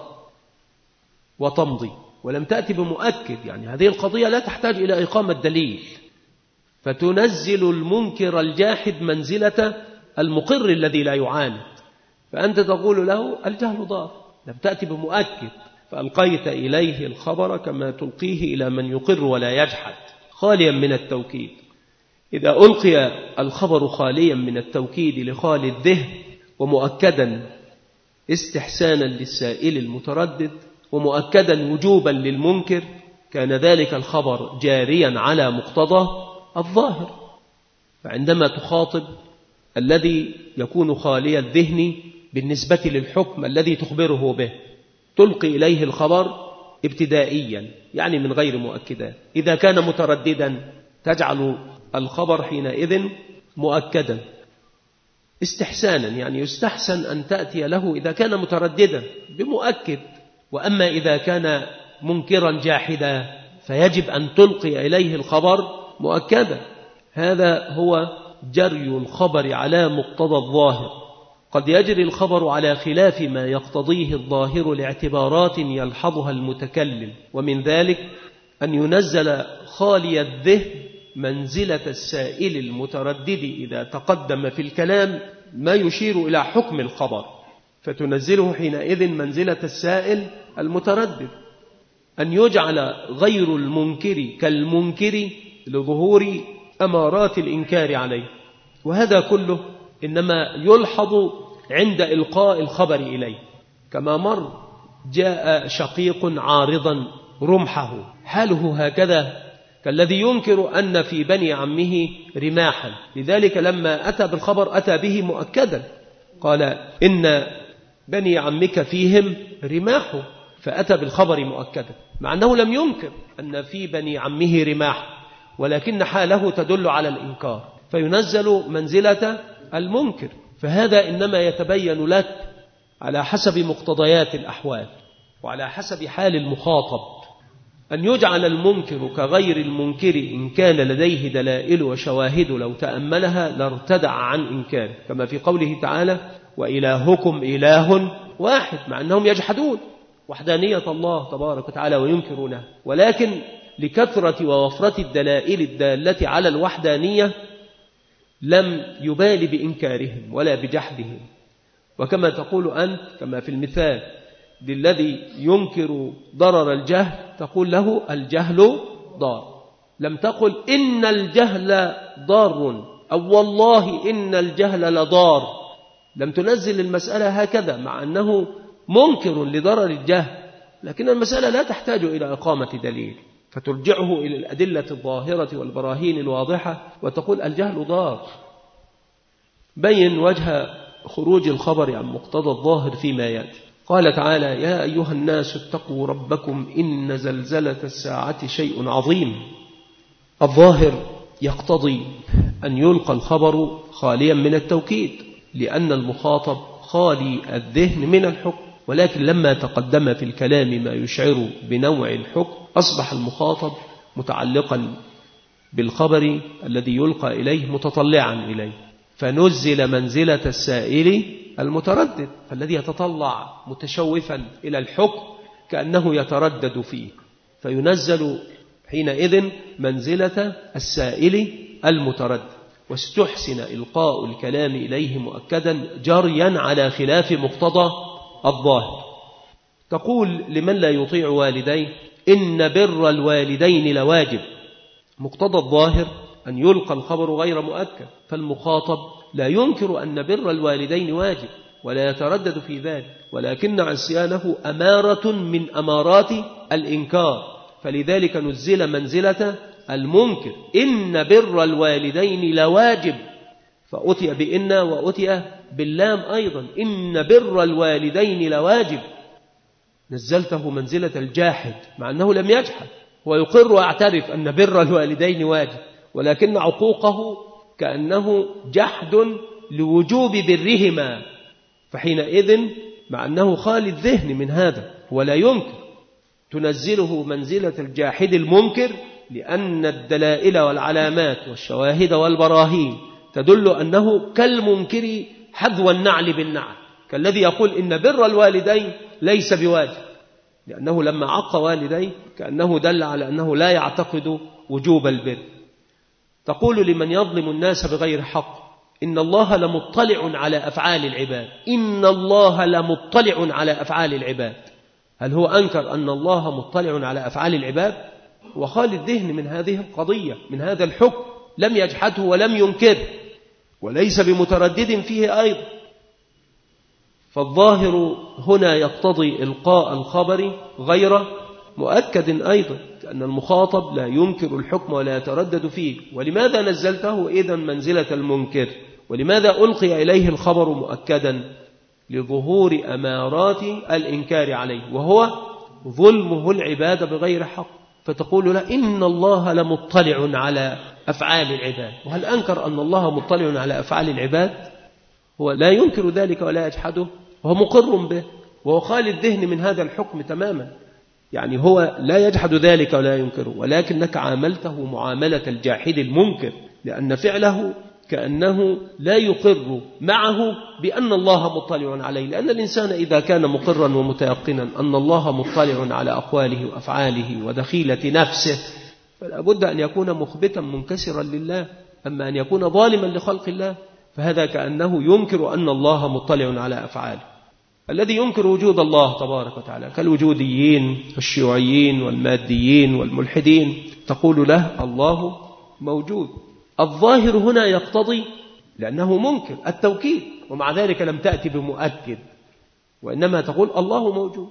وتمضي، ولم تأتي بمؤكد. يعني هذه القضية لا تحتاج إلى إقامة دليل، فتنزل المنكر الجاحد منزلة المقر الذي لا يعاند. فأنت تقول له الجهل ضار، لم تأتي بمؤكد، فألقيت إليه الخبر كما تلقيه إلى من يقر ولا يجحد خاليا من التوكيد. إذا ألقي الخبر خاليا من التوكيد لخالي الذهن ومؤكدا استحسانا للسائل المتردد ومؤكدا وجوبا للمنكر، كان ذلك الخبر جاريا على مقتضى الظاهر. فعندما تخاطب الذي يكون خالي الذهن بالنسبة للحكم الذي تخبره به، تلقي إليه الخبر ابتدائيا، يعني من غير مؤكدات. إذا كان مترددا تجعل الخبر حينئذ مؤكدا استحسانا، يعني يستحسن أن تأتي له إذا كان مترددا بمؤكد. وأما إذا كان منكرا جاحدا فيجب أن تلقي إليه الخبر مؤكدا. هذا هو جري الخبر على مقتضى الظاهر. قد يجري الخبر على خلاف ما يقتضيه الظاهر لاعتبارات يلحظها المتكلم، ومن ذلك أن ينزل خالي الذهن منزلة السائل المتردد إذا تقدم في الكلام ما يشير إلى حكم الخبر، فتنزله حينئذ منزلة السائل المتردد. أن يجعل غير المنكر كالمنكر لظهور أمارات الإنكار عليه، وهذا كله إنما يلحظ عند إلقاء الخبر إليه. كما مر جاء شقيق عارضا رمحه، حاله هكذا كالذي ينكر أن في بني عمه رماحا، لذلك لما أتى بالخبر أتى به مؤكدا، قال إن بني عمك فيهم رماح، فأتى بالخبر مؤكدا، مع أنه لم ينكر أن في بني عمه رماح، ولكن حاله تدل على الإنكار، فينزل منزلة المنكر. فهذا إنما يتبين لك على حسب مقتضيات الأحوال وعلى حسب حال المخاطب. أن يجعل المنكر كغير المنكر إن كان لديه دلائل وشواهد لو تأملها لارتدع عن إنكاره، كما في قوله تعالى: وإلهكم إله واحد، مع أنهم يجحدون وحدانية الله تبارك وتعالى وينكرونها، ولكن لكثرة ووفرة الدلائل الدالة على الوحدانية لم يبال بإنكارهم ولا بجحدهم. وكما تقول أنت كما في المثال للذي ينكر ضرر الجهل تقول له الجهل ضار، لم تقل إن الجهل ضار أو والله إن الجهل لضار. لم تنزل المسألة هكذا، مع أنه منكر لضرر الجهل، لكن المسألة لا تحتاج إلى إقامة دليل، فترجعه إلى الأدلة الظاهرة والبراهين الواضحة وتقول الجهل ضار. بين وجه خروج الخبر عن مقتضى الظاهر فيما يأتي. قال تعالى: يا أيها الناس اتقوا ربكم إن زلزلة الساعة شيء عظيم. الظاهر يقتضي أن يلقى الخبر خاليا من التوكيد، لأن المخاطب خالي الذهن من الحكم، ولكن لما تقدم في الكلام ما يشعر بنوع الحكم أصبح المخاطب متعلقا بالخبر الذي يلقى إليه متطلعا إليه، فنزل منزلة السائل المتردد، فالذي يتطلع متشوفا إلى الحكم كأنه يتردد فيه، فينزل حينئذ منزلة السائل المتردد، واستحسن إلقاء الكلام إليه مؤكدا جريا على خلاف مقتضى الظاهر. تقول لمن لا يطيع والديه: إن بر الوالدين لواجب. مقتضى الظاهر أن يلقى الخبر غير مؤكد، فالمخاطب لا ينكر أن بر الوالدين واجب ولا يتردد في ذلك، ولكن عصيانه أمارة من أمارات الإنكار، فلذلك نزل منزلة المنكر: إن بر الوالدين لواجب، فأتي بإن وأتي باللام أيضا، إن بر الوالدين لواجب، نزلته منزلة الجاحد مع أنه لم يجحد، هو يقر ويعترف أن بر الوالدين واجب، ولكن عقوقه كأنه جحد لوجوب برهما، فحينئذ مع أنه خالي الذهن من هذا ولا ينكر، تنزله منزلة الجاحد المنكر، لأن الدلائل والعلامات والشواهد والبراهين تدل أنه كالمنكر حذو النعل بالنعل، كالذي يقول إن بر الوالدين ليس بواجب، لأنه لما عق والديه كأنه دل على أنه لا يعتقد وجوب البر. تقول لمن يظلم الناس بغير حق: إن الله لمطلع على أفعال العباد. إن الله لمطلع على أفعال العباد. هل هو أنكر أن الله مطلع على أفعال العباد؟ وخالي الذهن من هذه القضية، من هذا الحكم، لم يجحده ولم ينكره، وليس بمتردد فيه أيضا. فالظاهر هنا يقتضي إلقاء الخبر غير مؤكد أيضا، لأن المخاطب لا ينكر الحكم ولا يتردد فيه. ولماذا نزلته إذن منزلة المنكر؟ ولماذا ألقي إليه الخبر مؤكدا؟ لظهور أمارات الإنكار عليه، وهو ظلمه العباد بغير حق. فتقول له: إن الله لمطلع على أفعال العباد. وهل أنكر أن الله مطلع على أفعال العباد؟ هو لا ينكر ذلك ولا يجحده، وهو مقر به، وهو خالي الذهن من هذا الحكم تماما. يعني هو لا يجحد ذلك ولا ينكره، ولكنك عاملته معاملة الجاحد المنكر، لأن فعله كأنه لا يقر معه بأن الله مطلع عليه، لأن الإنسان إذا كان مقرا ومتيقنا أن الله مطلع على أقواله وأفعاله ودخيلة نفسه، فلا بد أن يكون مخبتا منكسرا لله. أما أن يكون ظالما لخلق الله فهذا كأنه ينكر أن الله مطلع على أفعاله. الذي ينكر وجود الله تبارك وتعالى كالوجوديين والشيوعيين والماديين والملحدين تقول له: الله موجود. الظاهر هنا يقتضي، لأنه منكر، التوكيد، ومع ذلك لم تأتي بمؤكد، وإنما تقول الله موجود.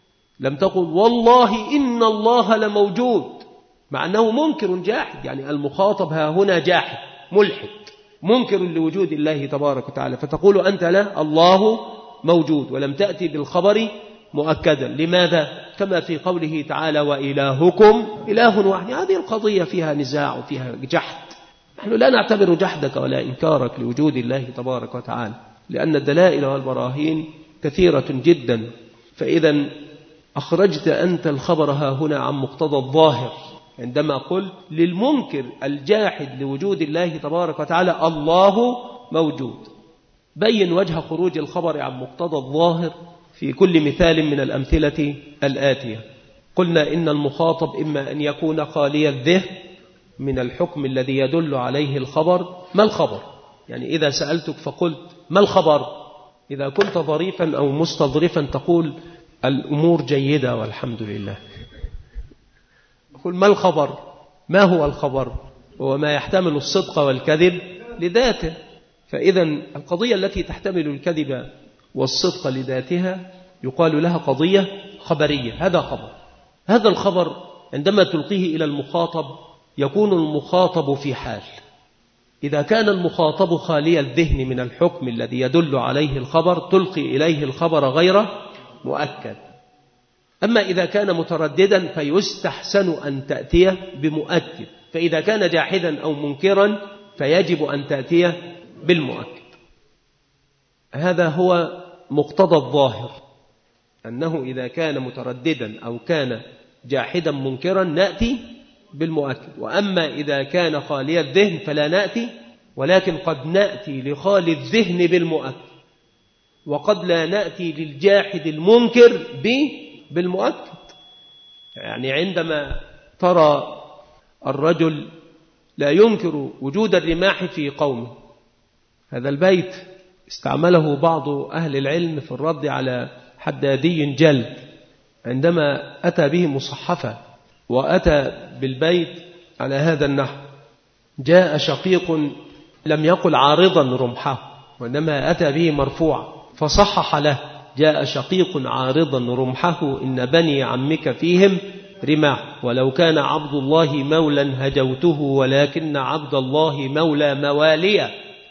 لم تقل والله إن الله لموجود، مع أنه منكر جاحد. يعني المخاطب ها هنا جاحد ملحد منكر لوجود الله تبارك وتعالى، فتقول أنت لا، الله موجود، ولم تأتي بالخبر مؤكدا. لماذا؟ كما في قوله تعالى: وإلهكم إله واحد. هذه القضية فيها نزاع وفيها جحد. نحن لا نعتبر جحدك ولا إنكارك لوجود الله تبارك وتعالى، لأن الدلائل والبراهين كثيرة جدا. فإذا أخرجت أنت الخبر ها هنا عن مقتضى الظاهر عندما قلت للمنكر الجاحد لوجود الله تبارك وتعالى: الله موجود. بين وجه خروج الخبر عن مقتضى الظاهر في كل مثال من الأمثلة الآتية. قلنا إن المخاطب إما أن يكون خالي الذهن من الحكم الذي يدل عليه الخبر. ما الخبر؟ يعني إذا سألتك فقلت ما الخبر؟ إذا كنت ظريفا أو مستظرفا تقول الأمور جيدة والحمد لله. أقول ما الخبر؟ ما هو الخبر؟ هو ما يحتمل الصدق والكذب لذاته. فإذا القضية التي تحتمل الكذب والصدق لذاتها يقال لها قضية خبرية، هذا خبر. هذا الخبر عندما تلقيه إلى المخاطب يكون المخاطب في حال. إذا كان المخاطب خالي الذهن من الحكم الذي يدل عليه الخبر تلقي إليه الخبر غير مؤكد. أما إذا كان مترددا فيستحسن أن تأتي بمؤكد، فإذا كان جاحدا أو منكرا فيجب أن تأتي بالمؤكد. هذا هو مقتضى الظاهر، أنه إذا كان مترددا أو كان جاحدا منكرا نأتي بالمؤكد، وأما إذا كان خالي الذهن فلا نأتي، ولكن قد نأتي لخالي الذهن بالمؤكد، وقد لا نأتي للجاحد المنكر بالمؤكد. يعني عندما ترى الرجل لا ينكر وجود الرماح في قومه، هذا البيت استعمله بعض أهل العلم في الرد على حدادي جلد عندما أتى به مصحفا، وأتى بالبيت على هذا النحو: جاء شقيق لم يقل عارضا رمحه، وإنما أتى به مرفوع فصحح له: جاء شقيق عارضا رمحه إن بني عمك فيهم رماح، ولو كان عبد الله مولا هجوته ولكن عبد الله مولى مواليه.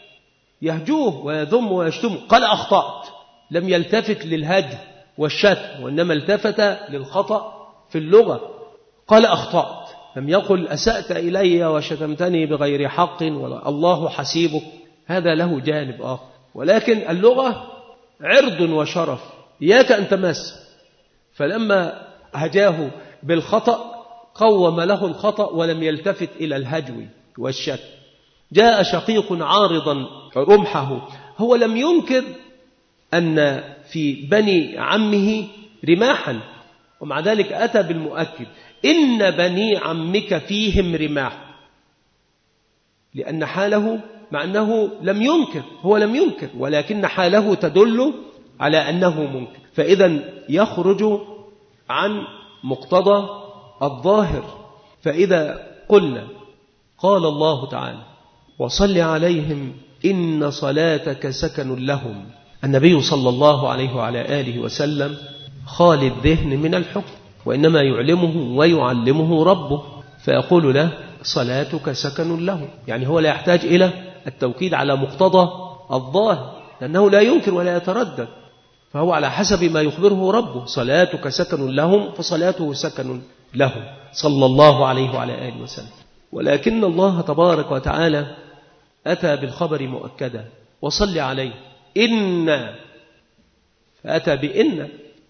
يهجوه ويذم ويشتمه. قال: أخطأت، لم يلتفت للهجو والشتم، وإنما التفت للخطأ في اللغة. قال: أخطأت، لم يقل أسأت إلي وشتمتني بغير حق ولا الله حسيبك، هذا له جانب آخر، ولكن اللغة عرض وشرف، إياك أن تمس. فلما هجاه بالخطأ قوم له الخطأ ولم يلتفت إلى الهجو والشتم. جاء شقيق عارضا رمحه، هو لم ينكر أن في بني عمه رماحا، ومع ذلك أتى بالمؤكد: إن بني عمك فيهم رماح، لأن حاله مع أنه لم ينكر، هو لم ينكر، ولكن حاله تدل على أنه منكر، فإذا يخرج عن مقتضى الظاهر. فإذا قلنا قال الله تعالى: وصل عليهم إن صلاتك سكن لهم، النبي صلى الله عليه وعلى آله وسلم خالي الذهن من الحكم، وإنما يعلمه ويعلمه ربه، فيقول له: صلاتك سكن لهم، يعني هو لا يحتاج إلى التوكيد على مقتضى الظاهر، لأنه لا ينكر ولا يتردد، فهو على حسب ما يخبره ربه: صلاتك سكن لهم، فصلاته سكن لهم صلى الله عليه وعلى آله وسلم. ولكن الله تبارك وتعالى أتى بالخبر مؤكدا: وصل عليه إن، فأتى بإن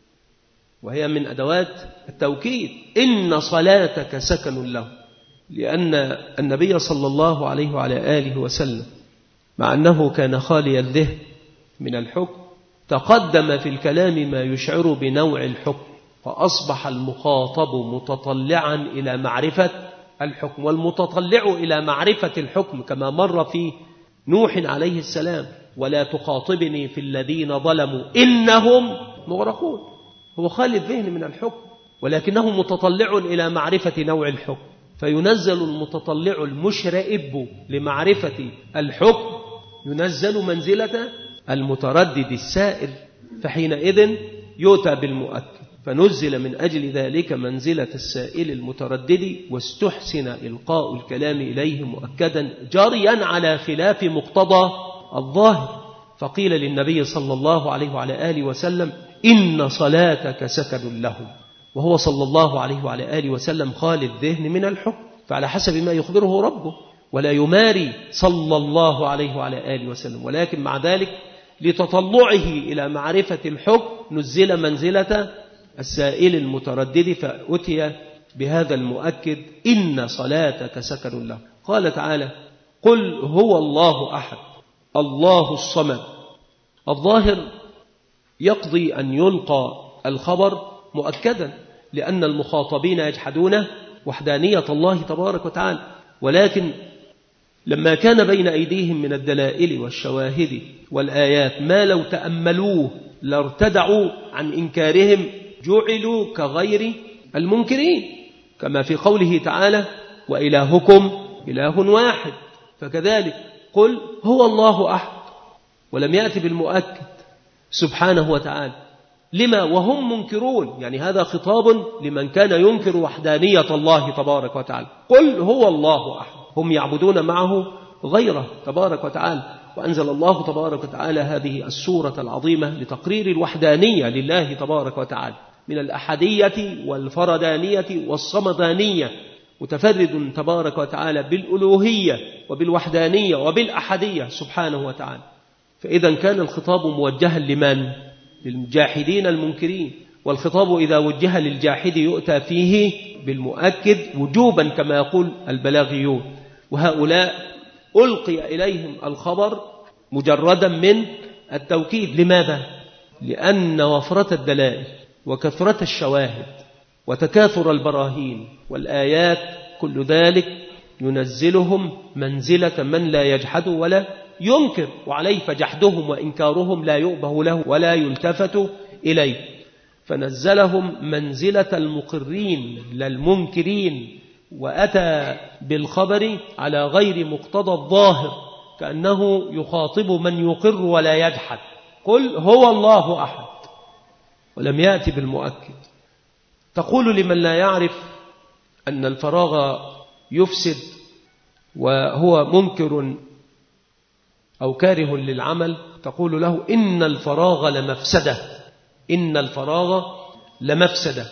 وهي من أدوات التوكيد، إن صلاتك سكن له، لأن النبي صلى الله عليه وعلى آله وسلم مع أنه كان خالي الذهن من الحكم تقدم في الكلام ما يشعر بنوع الحكم، فأصبح المخاطب متطلعا إلى معرفة الحكم، والمتطلع إلى معرفة الحكم كما مر في نوح عليه السلام: ولا تخاطبني في الذين ظلموا إنهم مغرقون. هو خالي الذهن من الحكم ولكنه متطلع إلى معرفة نوع الحكم، فينزل المتطلع المشرئب لمعرفة الحكم ينزل منزلة المتردد السائل، فحينئذ يؤتى بالمؤكد، فنزل من أجل ذلك منزلة السائل المتردد، واستحسن إلقاء الكلام إليه مؤكدا جريا على خلاف مقتضى الظاهر، فقيل للنبي صلى الله عليه وعلى آله وسلم: إن صلاتك سكن لهم، وهو صلى الله عليه وعلى آله وسلم خالي الذهن من الحكم، فعلى حسب ما يخبره ربه، ولا يماري صلى الله عليه وعلى آله وسلم، ولكن مع ذلك لتطلعه إلى معرفة الحكم نزل منزلة السائل المتردد، فأتي بهذا المؤكد: إن صلاتك سكن له. قال تعالى: قل هو الله أحد الله الصمد. الظاهر يقضي أن يلقى الخبر مؤكدا، لأن المخاطبين يجحدون وحدانية الله تبارك وتعالى، ولكن لما كان بين أيديهم من الدلائل والشواهد والآيات ما لو تأملوه لارتدعوا عن إنكارهم، جعلوا كغير المنكرين، كما في قوله تعالى: وإلهكم إله واحد. فكذلك قل هو الله أحد، ولم يأتي بالمؤكد سبحانه وتعالى، لما وهم منكرون، يعني هذا خطاب لمن كان ينكر وحدانية الله تبارك وتعالى. قل هو الله أحد، هم يعبدون معه غيره تبارك وتعالى. وأنزل الله تبارك وتعالى هذه السورة العظيمة لتقرير الوحدانية لله تبارك وتعالى من الأحدية والفردانية والصمدانية، متفرد تبارك وتعالى بالألوهية وبالوحدانية وبالأحدية سبحانه وتعالى. فإذا كان الخطاب موجها لمن؟ للجاحدين المنكرين. والخطاب إذا وجه للجاحد يؤتى فيه بالمؤكد وجوبا كما يقول البلاغيون. وهؤلاء ألقي إليهم الخبر مجردا من التوكيد. لماذا؟ لأن وفرة الدلائل وكثرة الشواهد وتكاثر البراهين والآيات كل ذلك ينزلهم منزلة من لا يجحد ولا ينكر، وعليه فجحدهم وإنكارهم لا يؤبه له ولا يلتفت إليه. فنزلهم منزلة المقرين للمنكرين، وأتى بالخبر على غير مقتضى الظاهر، كأنه يخاطب من يقر ولا يجحد. قل هو الله أحد، ولم يأتي بالمؤكد. تقول لمن لا يعرف أن الفراغ يفسد وهو منكر أو كاره للعمل، تقول له إن الفراغ لمفسدة، إن الفراغ لمفسدة.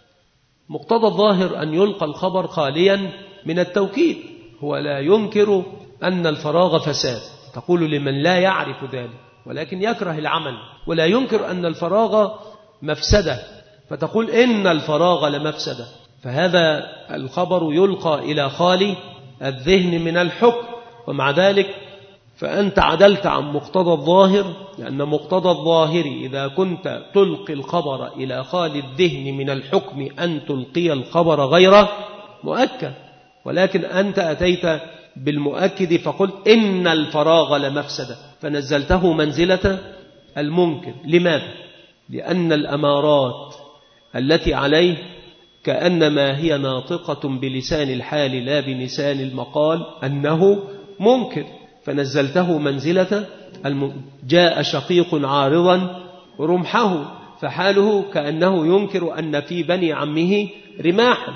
مقتضى الظاهر أن يلقى الخبر خاليا من التوكيد، هو لا ينكر أن الفراغ فساد. تقول لمن لا يعرف ذلك ولكن يكره العمل ولا ينكر أن الفراغ مفسدة، فتقول إن الفراغ لمفسدة. فهذا الخبر يلقى إلى خالي الذهن من الحكم، ومع ذلك فأنت عدلت عن مقتضى الظاهر، لأن مقتضى الظاهر إذا كنت تلقي الخبر إلى خالي الذهن من الحكم أن تلقي الخبر غير مؤكد، ولكن أنت أتيت بالمؤكد فقلت إن الفراغ لمفسدة، فنزلته منزلة المنكر. لماذا؟ لأن الأمارات التي عليه كأنما هي ناطقة بلسان الحال لا بلسان المقال أنه منكر، فنزلته منزلة جاء شقيق عارضا رمحه، فحاله كأنه ينكر أن في بني عمه رماحا،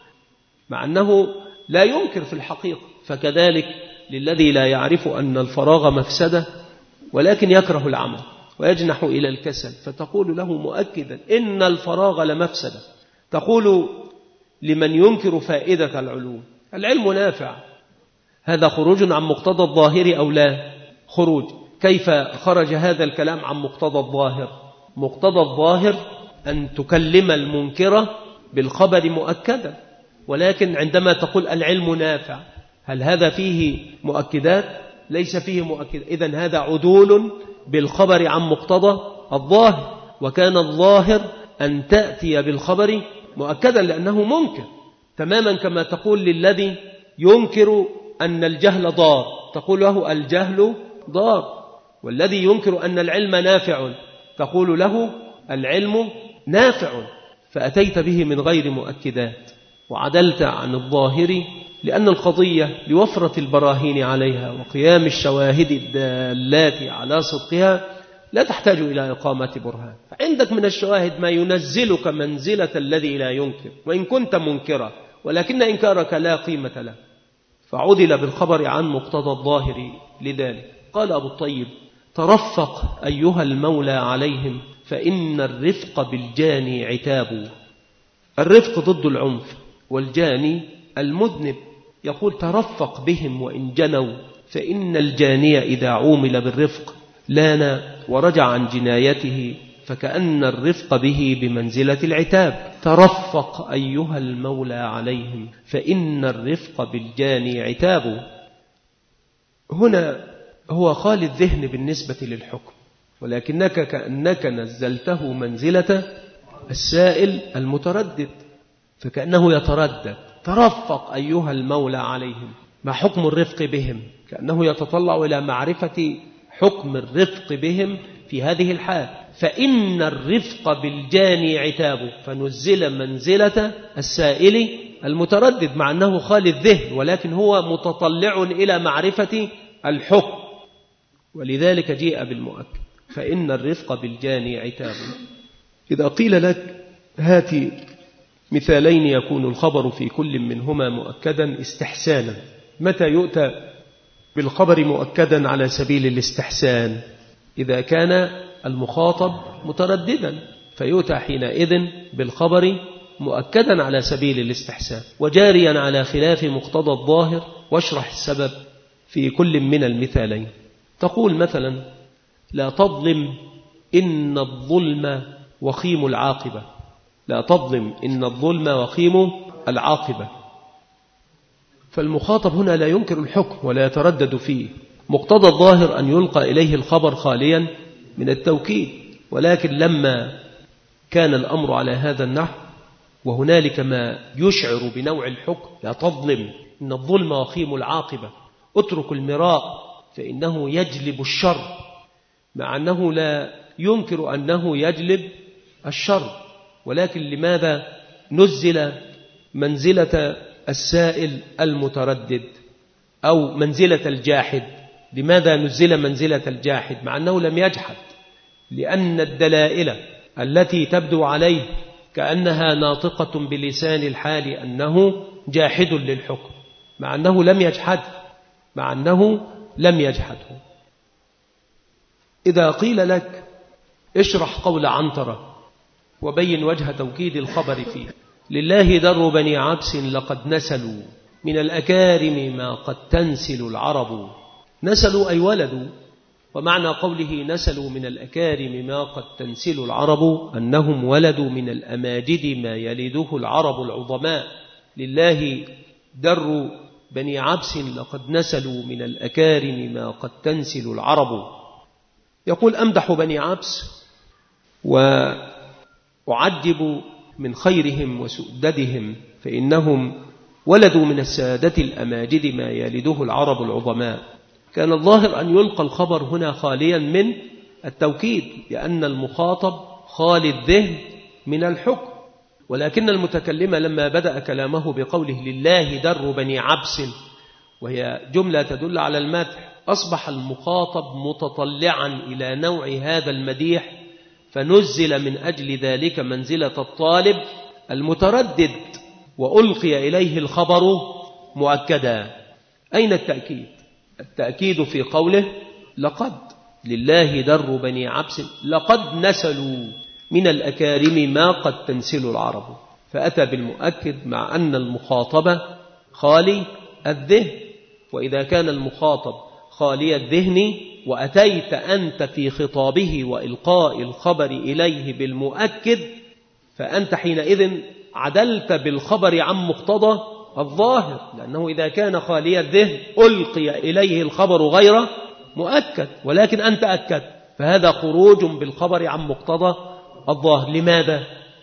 مع أنه لا ينكر في الحقيقة. فكذلك للذي لا يعرف أن الفراغ مفسدة ولكن يكره العمل ويجنح إلى الكسل، فتقول له مؤكدا إن الفراغ لمفسدة. تقول لمن ينكر فائدة العلوم، العلم نافع، هذا خروج عن مقتضى الظاهر أو لا خروج؟ كيف خرج هذا الكلام عن مقتضى الظاهر؟ مقتضى الظاهر أن تكلم المنكر بالخبر مؤكدا، ولكن عندما تقول العلم نافع، هل هذا فيه مؤكدات؟ ليس فيه مؤكد. إذن هذا عدول بالخبر عن مقتضى الظاهر، وكان الظاهر أن تأتي بالخبر مؤكدا لأنه منكر، تماما كما تقول للذي ينكر أن الجهل ضار، تقول له الجهل ضار، والذي ينكر أن العلم نافع تقول له العلم نافع، فأتيت به من غير مؤكدات وعدلت عن الظاهر، لأن القضية لوفرة البراهين عليها وقيام الشواهد الدالات على صدقها لا تحتاج إلى إقامة برهان. فعندك من الشواهد ما ينزلك منزلة الذي لا ينكر وإن كنت منكرا، ولكن إنكارك لا قيمة له، فعدل بالخبر عن مقتضى الظاهر. لذلك قال أبو الطيب: ترفق أيها المولى عليهم فإن الرفق بالجاني عتاب. الرفق ضد العنف، والجاني المذنب. يقول ترفق بهم وإن جنوا، فإن الجاني إذا عومل بالرفق لان ورجع عن جنايته، فكأن الرفق به بمنزلة العتاب. ترفق أيها المولى عليهم فإن الرفق بالجاني عتاب. هنا هو خالي الذهن بالنسبة للحكم، ولكنك كأنك نزلته منزلة السائل المتردد، فكأنه يتردد. ترفق أيها المولى عليهم، ما حكم الرفق بهم؟ كأنه يتطلع إلى معرفة حكم الرفق بهم في هذه الحال. فإن الرفق بالجاني عتاب، فنزل منزلة السائل المتردد، مع أنه خالي الذهن ولكن هو متطلع إلى معرفة الحكم، ولذلك جيء بالمؤكد. فإن الرفق بالجاني عتاب. إذا قيل لك هات مثالين يكون الخبر في كل منهما مؤكدا استحسانا، متى يؤتى بالخبر مؤكدا على سبيل الاستحسان؟ إذا كان المخاطب مترددا فيؤتى حينئذ بالخبر مؤكدا على سبيل الاستحسان وجاريا على خلاف مقتضى الظاهر. واشرح السبب في كل من المثالين. تقول مثلا لا تظلم إن الظلم وخيم العاقبة، لا تظلم إن الظلم وخيم العاقبة. فالمخاطب هنا لا ينكر الحكم ولا يتردد فيه، مقتضى الظاهر أن يلقى إليه الخبر خاليا من التوكيد. ولكن لما كان الأمر على هذا النحو وهنالك ما يشعر بنوع الحكم، لا تظلم إن الظلم وخيم العاقبة، اترك المراء فإنه يجلب الشر، مع أنه لا ينكر أنه يجلب الشر. ولكن لماذا نزل منزلة السائل المتردد أو منزلة الجاحد؟ لماذا نزل منزلة الجاحد مع أنه لم يجحد؟ لأن الدلائل التي تبدو عليه كأنها ناطقة بلسان الحال أنه جاحد للحكم مع أنه لم يجحده. إذا قيل لك اشرح قول عنترة وبين وجه توكيد الخبر فيه، لله در بني عبس لقد نسلوا من الأكارم ما قد تنسل العرب. نسلوا أي ولدوا، ومعنى قوله نسلوا من الأكارم ما قد تنسل العرب أنهم ولدوا من الأماجد ما يلده العرب العظماء. لله در بني عبس لقد نسلوا من الأكارم ما قد تنسل العرب. يقول أمدح بني عبس وأعجب من خيرهم وسؤددهم فإنهم ولدوا من السادة الأماجد ما يلده العرب العظماء. كان الظاهر أن يلقى الخبر هنا خاليا من التوكيد لأن المخاطب خالي الذهن من الحكم. ولكن المتكلم لما بدأ كلامه بقوله لله در بني عبس وهي جملة تدل على المدح، أصبح المخاطب متطلعا إلى نوع هذا المديح، فنزل من أجل ذلك منزلة الطالب المتردد وألقي إليه الخبر مؤكدا. أين التأكيد؟ التأكيد في قوله لقد، لله در بني عبس لقد نسلوا من الأكارم ما قد تنسل العرب، فأتى بالمؤكد مع أن المخاطب خالي الذهن. وإذا كان المخاطب خالي الذهن وأتيت أنت في خطابه وإلقاء الخبر إليه بالمؤكد، فأنت حينئذ عدلت بالخبر عن مقتضى الظاهر، لأنه إذا كان خالي الذهن ألقي إليه الخبر غير مؤكد، ولكن أنت أكد، فهذا خروج بالخبر عن مقتضى الظاهر. لماذا؟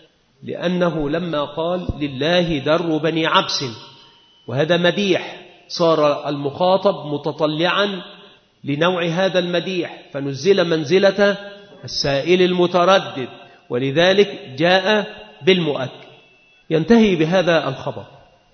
لأنه لما قال لله در بني عبس وهذا مديح، صار المخاطب متطلعا لنوع هذا المديح فنزل منزلة السائل المتردد، ولذلك جاء بالمؤكد. ينتهي بهذا الخبر.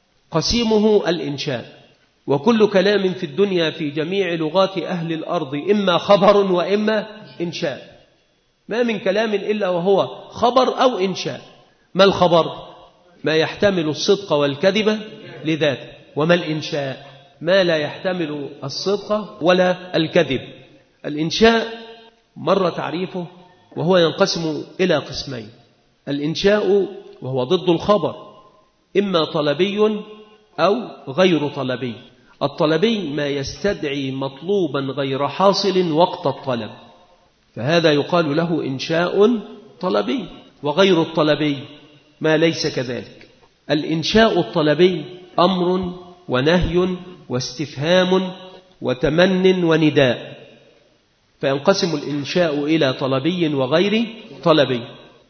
قسيمه الإنشاء، وكل كلام في الدنيا في جميع لغات أهل الأرض إما خبر وإما إنشاء، ما من كلام إلا وهو خبر أو إنشاء. ما الخبر؟ ما يحتمل الصدق والكذب لذاته، وما الإنشاء؟ ما لا يحتمل الصدق ولا الكذب. الإنشاء مر تعريفه وهو ينقسم إلى قسمين: الإنشاء وهو ضد الخبر، إما طلبي أو غير طلبي. الطلبي ما يستدعي مطلوبا غير حاصل وقت الطلب، فهذا يقال له إنشاء طلبي. وغير الطلبي ما ليس كذلك. الإنشاء الطلبي أمر ونهي واستفهام وتمن ونداء، فينقسم الإنشاء إلى طلبي وغير طلبي.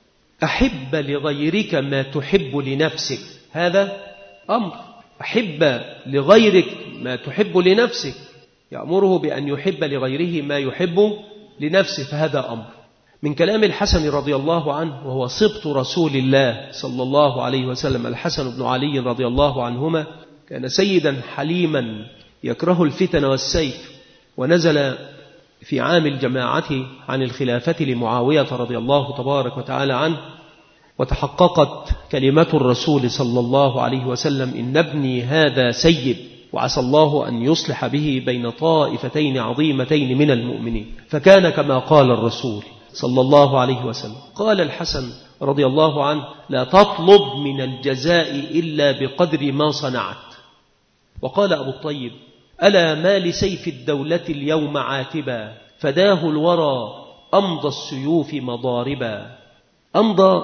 أحب لغيرك ما تحب لنفسك، هذا أمر. أحب لغيرك ما تحب لنفسك، يأمره بأن يحب لغيره ما يحب لنفسه، فهذا أمر. من كلام الحسن رضي الله عنه وهو سبط رسول الله صلى الله عليه وسلم، الحسن بن علي رضي الله عنهما كان سيدا حليما يكره الفتن والسيف، ونزل في عام الجماعة عن الخلافة لمعاوية رضي الله تبارك وتعالى عنه، وتحققت كلمة الرسول صلى الله عليه وسلم: إن ابني هذا سيد، وعسى الله أن يصلح به بين طائفتين عظيمتين من المؤمنين. فكان كما قال الرسول صلى الله عليه وسلم. قال الحسن رضي الله عنه: لا تطلب من الجزاء إلا بقدر ما صنعت. وقال أبو الطيب: ألا ما لسيف الدولة اليوم عاتبا، فداه الورى أمضى السيوف مضاربا. أمضى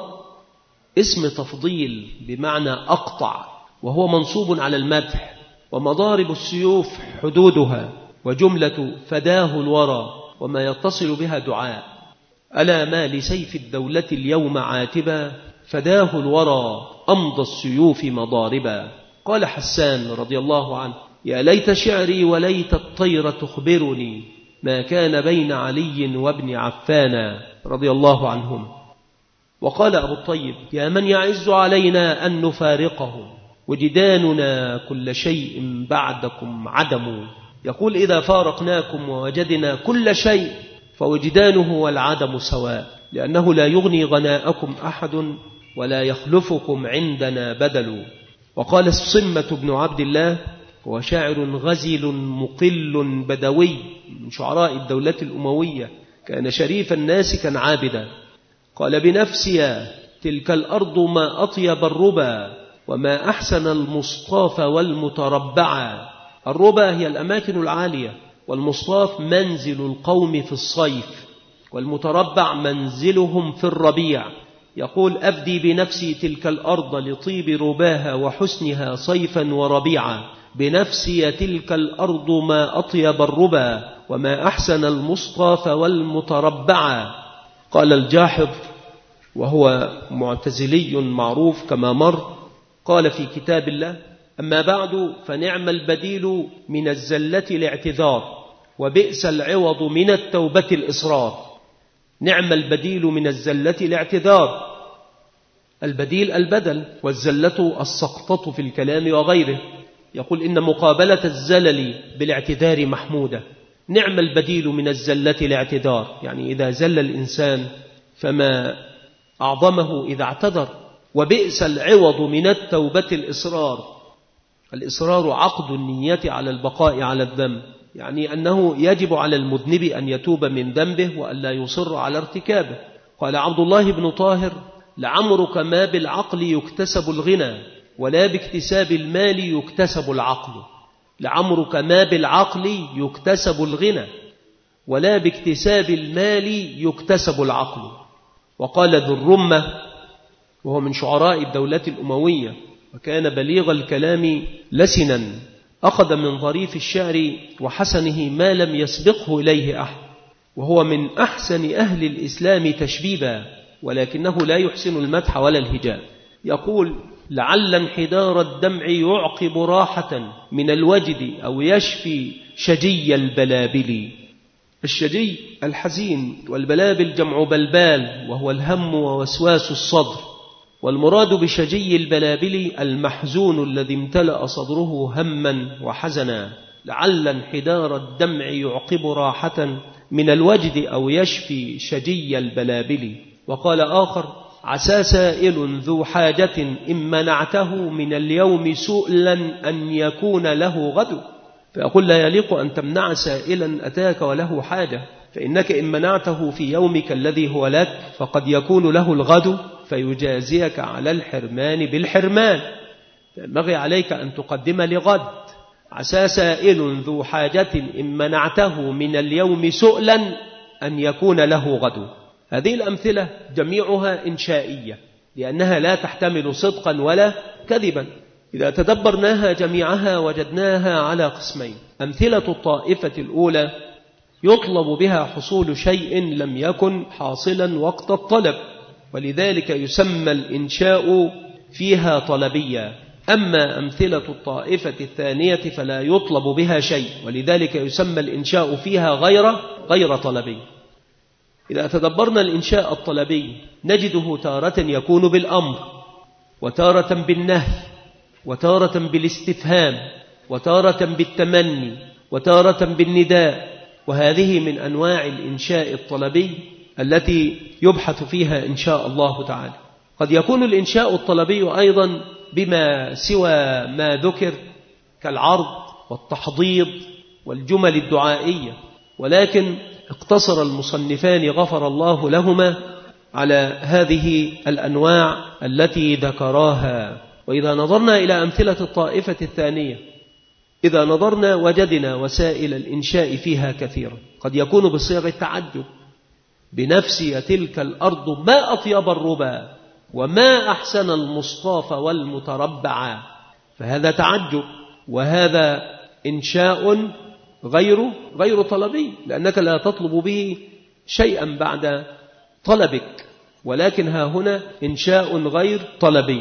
اسم تفضيل بمعنى أقطع، وهو منصوب على المدح، ومضارب السيوف حدودها، وجملة فداه الورى وما يتصل بها دعاء. ألا ما لسيف الدولة اليوم عاتبا، فداه الورى أمضى السيوف مضاربا. قال حسان رضي الله عنه: يا ليت شعري وليت الطير تخبرني ما كان بين علي وابن عفان رضي الله عنهم. وقال أبو الطيب: يا من يعز علينا أن نفارقه، وجداننا كل شيء بعدكم عدم. يقول: إذا فارقناكم ووجدنا كل شيء فوجدانه والعدم سواء، لأنه لا يغني غناءكم أحد ولا يخلفكم عندنا بدل. وقال الصمة بن عبد الله، هو شاعر غزل مقل بدوي من شعراء الدولة الأموية، كان شريفا ناسكا عابدا. قال: بنفسي تلك الأرض ما أطيب الربا، وما أحسن المصطاف والمتربعا. الربا هي الأماكن العالية، والمصطاف منزل القوم في الصيف، والمتربع منزلهم في الربيع. يقول: أفدي بنفسي تلك الأرض لطيب رباها وحسنها صيفا وربيعا. بنفسي تلك الأرض ما أطيب الربا، وما أحسن المصطاف والمتربعا. قال الجاحظ، وهو معتزلي معروف كما مر، قال في كتاب الله: أما بعد فنعم البديل من الزلة الاعتذار، وبئس العوض من التوبة الإصرار. نعم البديل من الزلة الاعتذار. البديل البدل، والزلة السقطة في الكلام وغيره. يقول: إن مقابلة الزلل بالاعتذار محمودة. نعم البديل من الزلة الاعتذار، يعني إذا زل الإنسان فما أعظمه إذا اعتذر. وبئس العوض من التوبة الإصرار. الإصرار عقد النية على البقاء على الذنب، يعني أنه يجب على المذنب أن يتوب من ذنبه وأن لا يصر على ارتكابه. قال عبد الله بن طاهر: لعمرك ما بالعقل يكتسب الغنى، ولا باكتساب المال يكتسب العقل. لعمرك ما بالعقل يكتسب الغنى، ولا باكتساب المال يكتسب العقل. وقال ذو الرمة، وهو من شعراء الدولة الأموية، وكان بليغ الكلام لسنا، أخذ من ظريف الشعر وحسنه ما لم يسبقه إليه أحد، وهو من أحسن أهل الإسلام تشبيبا، ولكنه لا يحسن المدح ولا الهجاء. يقول: لعل انحدار الدمع يعقب راحة من الوجد، أو يشفي شجي البلابل. الشجي الحزين، والبلابل جمع بلبال، وهو الهم ووسواس الصدر. والمراد بشجي البلابل المحزون الذي امتلأ صدره هما وحزنا. لعل انحدار الدمع يعقب راحة من الوجد، أو يشفي شجي البلابل. وقال آخر: عسى سائل ذو حاجة إن منعته من اليوم سؤلا أن يكون له غد. فيقول: لا يليق أن تمنع سائلا أتاك وله حاجة، فإنك إن منعته في يومك الذي هو لك فقد يكون له الغد فيجازيك على الحرمان بالحرمان. فينبغي عليك أن تقدم لغد. عسى سائل ذو حاجة إن منعته من اليوم سؤلا أن يكون له غد. هذه الأمثلة جميعها إنشائية، لأنها لا تحتمل صدقا ولا كذبا. إذا تدبرناها جميعها وجدناها على قسمين: أمثلة الطائفة الأولى يطلب بها حصول شيء لم يكن حاصلا وقت الطلب، ولذلك يسمى الإنشاء فيها طلبيا. أما أمثلة الطائفة الثانية فلا يطلب بها شيء، ولذلك يسمى الإنشاء فيها غير طلبي. إذا تدبرنا الإنشاء الطلبي نجده تارة يكون بالأمر، وتارة بالنهي، وتارة بالاستفهام، وتارة بالتمني، وتارة بالنداء، وهذه من أنواع الإنشاء الطلبي التي يبحث فيها إن شاء الله تعالى. قد يكون الإنشاء الطلبي أيضا بما سوى ما ذكر كالعرض والتحضيض والجمل الدعائية، ولكن اقتصر المصنفان غفر الله لهما على هذه الأنواع التي ذكراها. وإذا نظرنا إلى أمثلة الطائفة الثانية، إذا نظرنا وجدنا وسائل الإنشاء فيها كثيرة، قد يكون بصيغة التعجب: بنفسي تلك الأرض ما أطيب الربا وما أحسن المصطاف والمتربع، فهذا تعجب، وهذا إنشاء غير طلبي، لأنك لا تطلب به شيئا بعد طلبك، ولكن ها هنا إنشاء غير طلبي.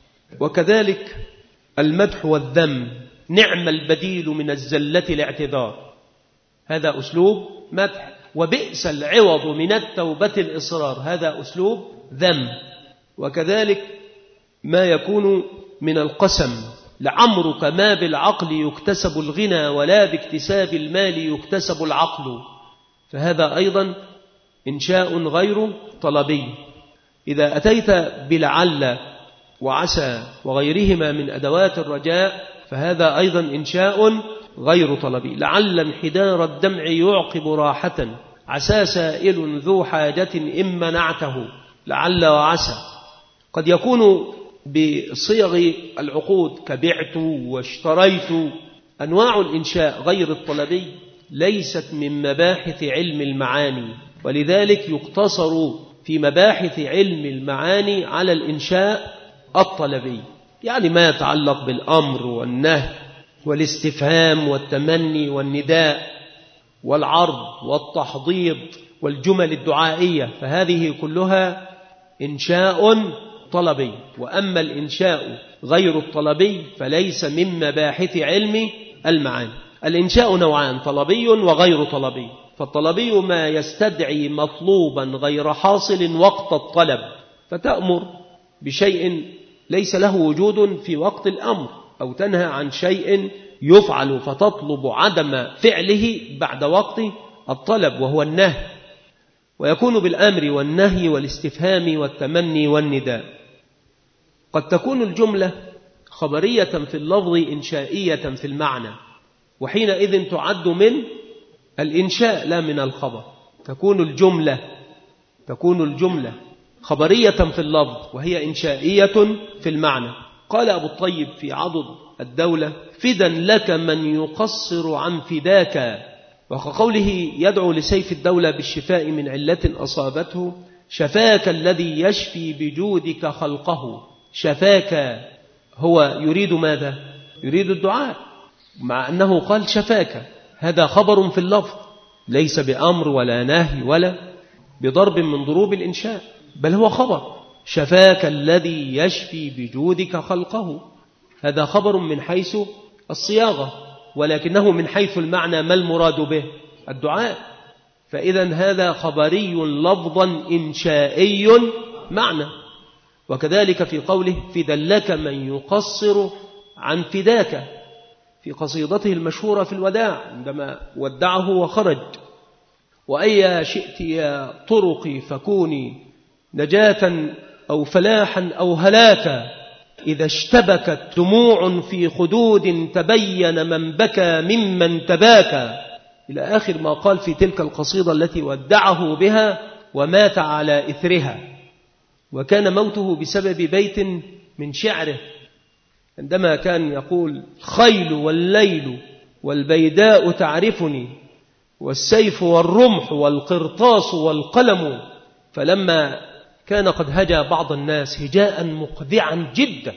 وكذلك المدح والذم: نعم البديل من الزلة الاعتذار، هذا أسلوب مدح. وبئس العوض من التوبة الإصرار، هذا أسلوب ذم. وكذلك ما يكون من القسم: لعمرك ما بالعقل يكتسب الغنى ولا باكتساب المال يكتسب العقل، فهذا أيضا إنشاء غير طلبي. إذا أتيت بلعل وعسى وغيرهما من أدوات الرجاء فهذا أيضا إنشاء غير طلبي. لعل انحدار الدمع يعقب راحة، عسى سائل ذو حاجة إن منعته، لعل وعسى. قد يكون بصيغ العقود كبعت واشتريت. أنواع الإنشاء غير الطلبي ليست من مباحث علم المعاني، ولذلك يقتصر في مباحث علم المعاني على الإنشاء الطلبي، يعني ما يتعلق بالأمر والنهي والاستفهام والتمني والنداء والعرض والتحضيض والجمل الدعائية، فهذه كلها إنشاء طلبي. وأما الإنشاء غير الطلبي فليس من مباحث علم المعاني. الإنشاء نوعان: طلبي وغير طلبي. فالطلبي ما يستدعي مطلوبا غير حاصل وقت الطلب، فتأمر بشيء ليس له وجود في وقت الأمر، أو تنهى عن شيء يفعل فتطلب عدم فعله بعد وقت الطلب وهو النهي. ويكون بالأمر والنهي والاستفهام والتمني والنداء. قد تكون الجملة خبرية في اللفظ إنشائية في المعنى، وحينئذ تعد من الإنشاء لا من الخبر. تكون الجملة خبرية في اللفظ وهي إنشائية في المعنى. قال أبو الطيب في عضد الدولة: فدا لك من يقصر عن فداك. وكقوله يدعو لسيف الدولة بالشفاء من علة أصابته: شفاك الذي يشفي بجودك خلقه. شفاك هو يريد ماذا؟ يريد الدعاء، مع أنه قال شفاك. هذا خبر في اللفظ، ليس بأمر ولا نهي ولا بضرب من ضروب الإنشاء، بل هو خبر. شفاك الذي يشفي بجودك خلقه، هذا خبر من حيث الصياغة، ولكنه من حيث المعنى ما المراد به؟ الدعاء. فإذا هذا خبري لفظا إنشائي معنى. وكذلك في قوله: فدا لك من يقصر عن فداك، في قصيدته المشهورة في الوداع عندما ودعه وخرج: وأي شئت يا طرقي فكوني نجاة أو فلاحا أو هلاكا، إذا اشتبكت دموع في خدود تبين من بكى ممن تباكى، إلى آخر ما قال في تلك القصيدة التي ودعه بها ومات على إثرها. وكان موته بسبب بيت من شعره، عندما كان يقول: الخيل والليل والبيداء تعرفني والسيف والرمح والقرطاس والقلم. فلما كان قد هجا بعض الناس هجاء مقذعا جدا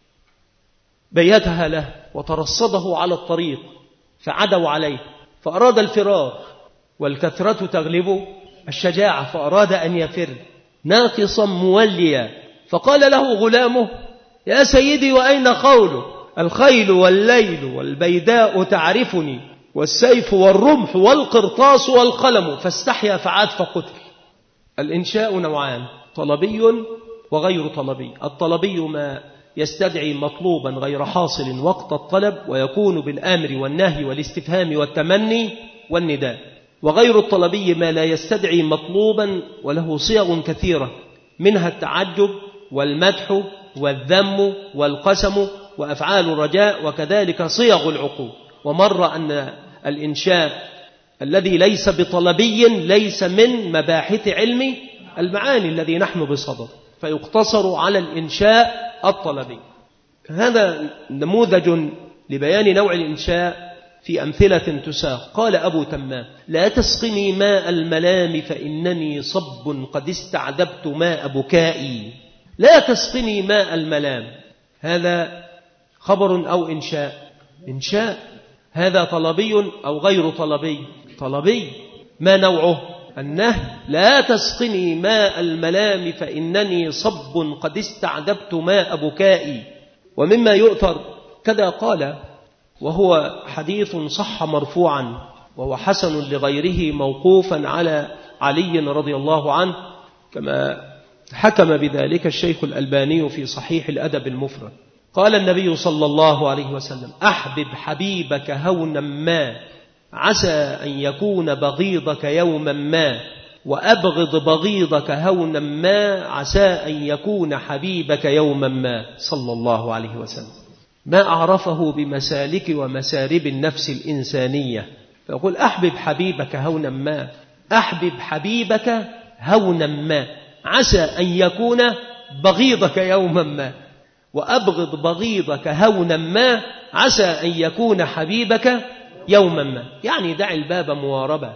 بيتها له وترصده على الطريق فعدوا عليه، فأراد الفرار، والكثرة تغلب الشجاعة، فأراد أن يفر ناقصا موليا، فقال له غلامه: يا سيدي وأين قوله؟ الخيل والليل والبيداء تعرفني والسيف والرمح والقرطاس والقلم، فاستحيا فعاد فقتل. الإنشاء نوعان: طلبي وغير طلبي. الطلبي ما يستدعي مطلوبا غير حاصل وقت الطلب، ويكون بالأمر والنهي والاستفهام والتمني والنداء. وغير الطلبي ما لا يستدعي مطلوبا وله صيغ كثيرة، منها التعجب والمدح والذم والقسم وأفعال الرجاء، وكذلك صيغ العقوب. ومر أن الإنشاء الذي ليس بطلبي ليس من مباحث علم المعاني الذي نحن بصدد، فيقتصر على الإنشاء الطلبي. هذا نموذج لبيان نوع الإنشاء في أمثلة تساق. قال أبو تمام: لا تسقني ماء الملام فإنني صب قد استعذبت ماء بكائي. لا تسقني ماء الملام، هذا خبر أو إنشاء؟ إنشاء. هذا طلبي أو غير طلبي؟ طلبي. ما نوعه؟ النهي: لا تسقني ماء الملام فإنني صب قد استعذبت ماء بكائي. ومما يؤثر كذا قال، وهو حديث صح مرفوعا، وهو حسن لغيره موقوفا على علي رضي الله عنه، كما حكم بذلك الشيخ الألباني في صحيح الأدب المفرد. قال النبي صلى الله عليه وسلم: أحبب حبيبك هونا ما عسى أن يكون بغيضك يوما ما، وأبغض بغيضك هونا ما عسى أن يكون حبيبك يوما ما، صلى الله عليه وسلم. ما أعرفه بمسالك ومسارب النفس الإنسانية، فيقول: أحبب حبيبك هونا ما، أحبب حبيبك هونا ما عسى أن يكون بغيضك يوما ما، وأبغض بغيضك هونا ما عسى أن يكون حبيبك يوما ما. يعني دع الباب مواربا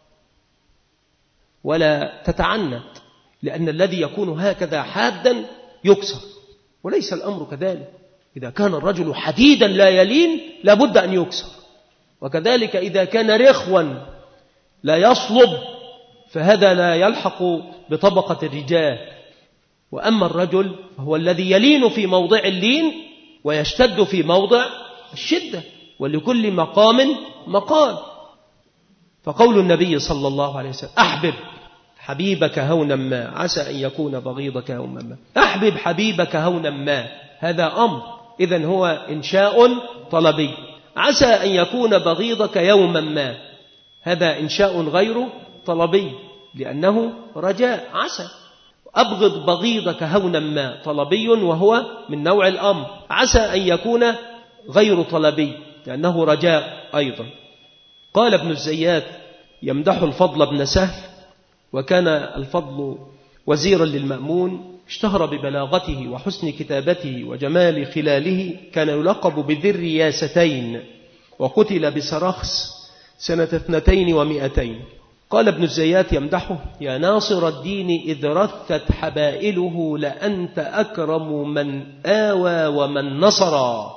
ولا تتعنت، لأن الذي يكون هكذا حادا يكسر، وليس الأمر كذلك. إذا كان الرجل حديدا لا يلين لابد أن يكسر، وكذلك إذا كان رخوا لا يصلب فهذا لا يلحق بطبقة الرجال. وأما الرجل فهو الذي يلين في موضع اللين ويشتد في موضع الشدة، ولكل مقام مقال. فقول النبي صلى الله عليه وسلم: أحبب حبيبك هونا ما عسى أن يكون بغيضك هونا ما، أحبب حبيبك هونا ما، هذا أمر، إذن هو إنشاء طلبي. عسى أن يكون بغيضك يوما ما، هذا إنشاء غير طلبي لأنه رجاء عسى. أبغض بغيضك هونا ما طلبي وهو من نوع الأمر، عسى أن يكون غير طلبي لأنه رجاء أيضا. قال ابن الزيات يمدح الفضل بن سهل، وكان الفضل وزيرا للمأمون، اشتهر ببلاغته وحسن كتابته وجمال خلاله، كان يلقب بذي الرياستين، وقتل بسرخس سنة 200. قال ابن الزيات يمدحه: يا ناصر الدين إذ رثت حبائله لأنت أكرم من آوى ومن نصرا.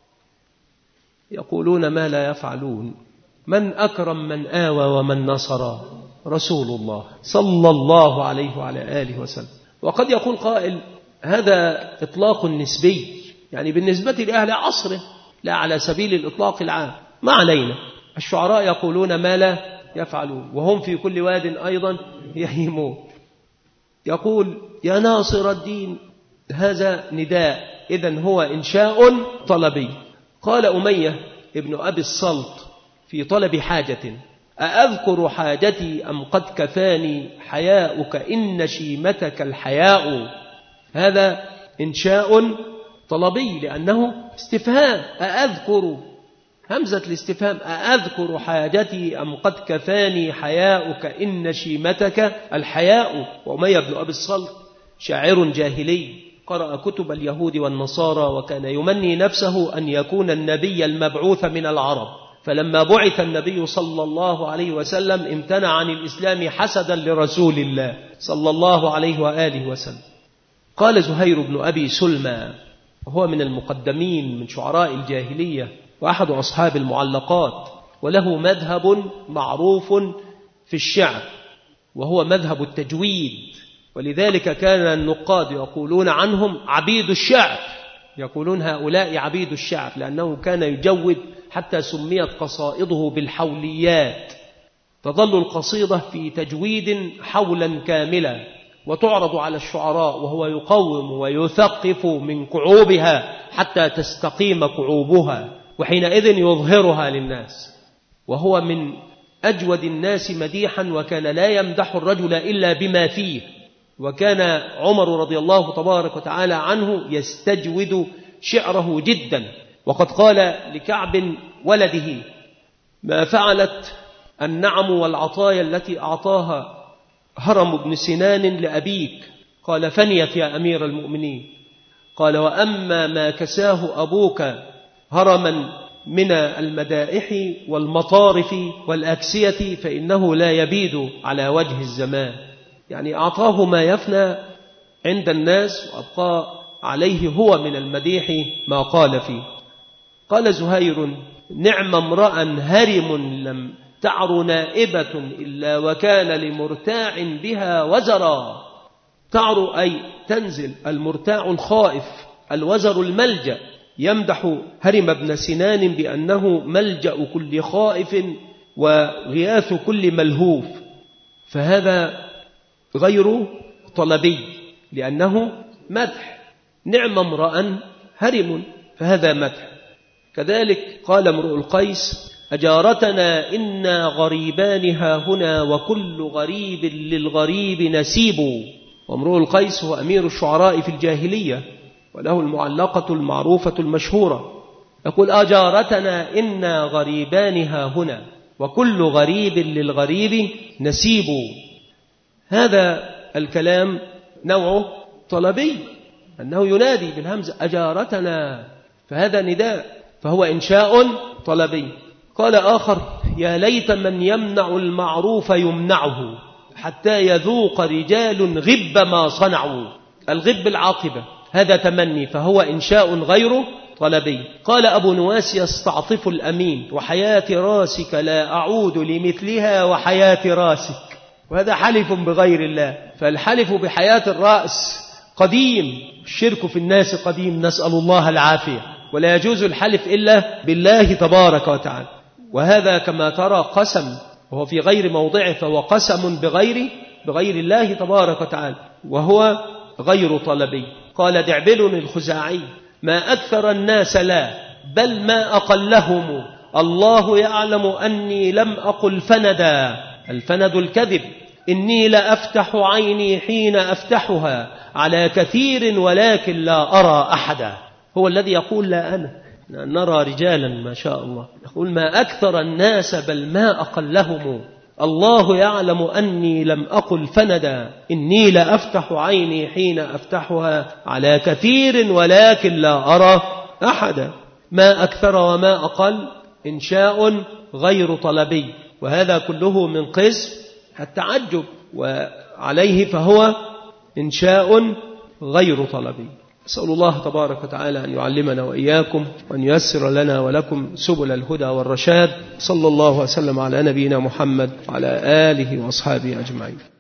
يقولون ما لا يفعلون. من أكرم من آوى ومن نصرا؟ رسول الله صلى الله عليه وعلى آله وسلم. وقد يقول قائل: هذا إطلاق نسبي، يعني بالنسبة لأهل عصره، لا على سبيل الإطلاق العام. ما علينا، الشعراء يقولون ما لا يفعلون، وهم في كل واد أيضا يهيمون. يقول: يا ناصر الدين، هذا نداء، إذن هو إنشاء طلبي. قال أمية ابن أبي الصلت في طلب حاجة: أأذكر حاجتي أم قد كفاني حياؤك إن شيمتك الحياء. هذا إنشاء طلبي لأنه استفهام. أأذكر، همزة الاستفهام، أأذكر حاجتي أم قد كفاني حياؤك إن شيمتك الحياء. وأمية بن أبي الصلت شاعر جاهلي، قرأ كتب اليهود والنصارى، وكان يمني نفسه أن يكون النبي المبعوث من العرب، فلما بعث النبي صلى الله عليه وسلم امتنع عن الإسلام حسدا لرسول الله صلى الله عليه وآله وسلم. قال زهير بن أبي سلمى، وهو من المقدمين من شعراء الجاهلية وأحد أصحاب المعلقات، وله مذهب معروف في الشعر وهو مذهب التجويد، ولذلك كان النقاد يقولون عنهم عبيد الشعر، يقولون هؤلاء عبيد الشعر، لأنه كان يجود حتى سميت قصائده بالحوليات. تظل القصيدة في تجويد حولا كاملا، وتعرض على الشعراء وهو يقوم ويثقف من كعوبها حتى تستقيم كعوبها، وحينئذ يظهرها للناس. وهو من أجود الناس مديحا، وكان لا يمدح الرجل إلا بما فيه. وكان عمر رضي الله تبارك وتعالى عنه يستجود شعره جدا، وقد قال لكعب ولده: ما فعلت النعم والعطايا التي أعطاها هرم بن سنان لأبيك؟ قال: فنيت يا أمير المؤمنين. قال: وأما ما كساه أبوك هرما من المدائح والمطارف والأكسية فإنه لا يبيد على وجه الزمان. يعني أعطاه ما يفنى عند الناس وأبقى عليه هو من المديح ما قال فيه. قال زهير: نعم امرأ هرم لم تعر نائبة إلا وكان لمرتاع بها وزرا. تعر أي تنزل، المرتاع الخائف، الوزر الملجأ. يمدح هرم بن سنان بأنه ملجأ كل خائف وغياث كل ملهوف، فهذا غير طلبي لأنه مدح. نعم امرأ هرم، فهذا مدح. كذلك قال امرؤ القيس: أجارتنا إنا غريبان هاهنا وكل غريب للغريب نسيب. وامرؤ القيس هو أمير الشعراء في الجاهلية، وله المعلقة المعروفة المشهورة، يقول: أجارتنا إنا غريبان هاهنا وكل غريب للغريب نسيب. هذا الكلام نوعه طلبي، أنه ينادي بالهمزة: أجارتنا، فهذا نداء، فهو إنشاء طلبي. قال آخر: يا ليت من يمنع المعروف يمنعه حتى يذوق رجال غب ما صنعوا. الغب العاقبة، هذا تمني، فهو إنشاء غير طلبي. قال أبو نواس: يستعطف الأمين: وحياة راسك لا أعود لمثلها وحياة راسك. وهذا حلف بغير الله، فالحلف بحياة الرأس قديم، الشرك في الناس قديم، نسأل الله العافية، ولا يجوز الحلف إلا بالله تبارك وتعالى. وهذا كما ترى قسم، وهو في غير موضعه، فهو قسم بغير الله تبارك وتعالى، وهو غير طلبي. قال دعبل الخزاعي: ما أكثر الناس لا بل ما أقلهم، الله يعلم أني لم أقل فندا. الفند الكذب. إني لأفتح عيني حين أفتحها على كثير ولكن لا أرى أحدا. هو الذي يقول لا أنا، نرى رجالا ما شاء الله، يقول: ما أكثر الناس بل ما أقلهم، الله يعلم أني لم أقل فندا، إني لأفتح عيني حين أفتحها على كثير ولكن لا أرى أحدا. ما أكثر وما أقل إنشاء غير طلبي، وهذا كله من قسم التعجب، وعليه فهو إنشاء غير طلبي. أسأل الله تبارك وتعالى أن يعلمنا وإياكم، وأن ييسر لنا ولكم سبل الهدى والرشاد. صلى الله وسلم على نبينا محمد وعلى آله وأصحابه أجمعين.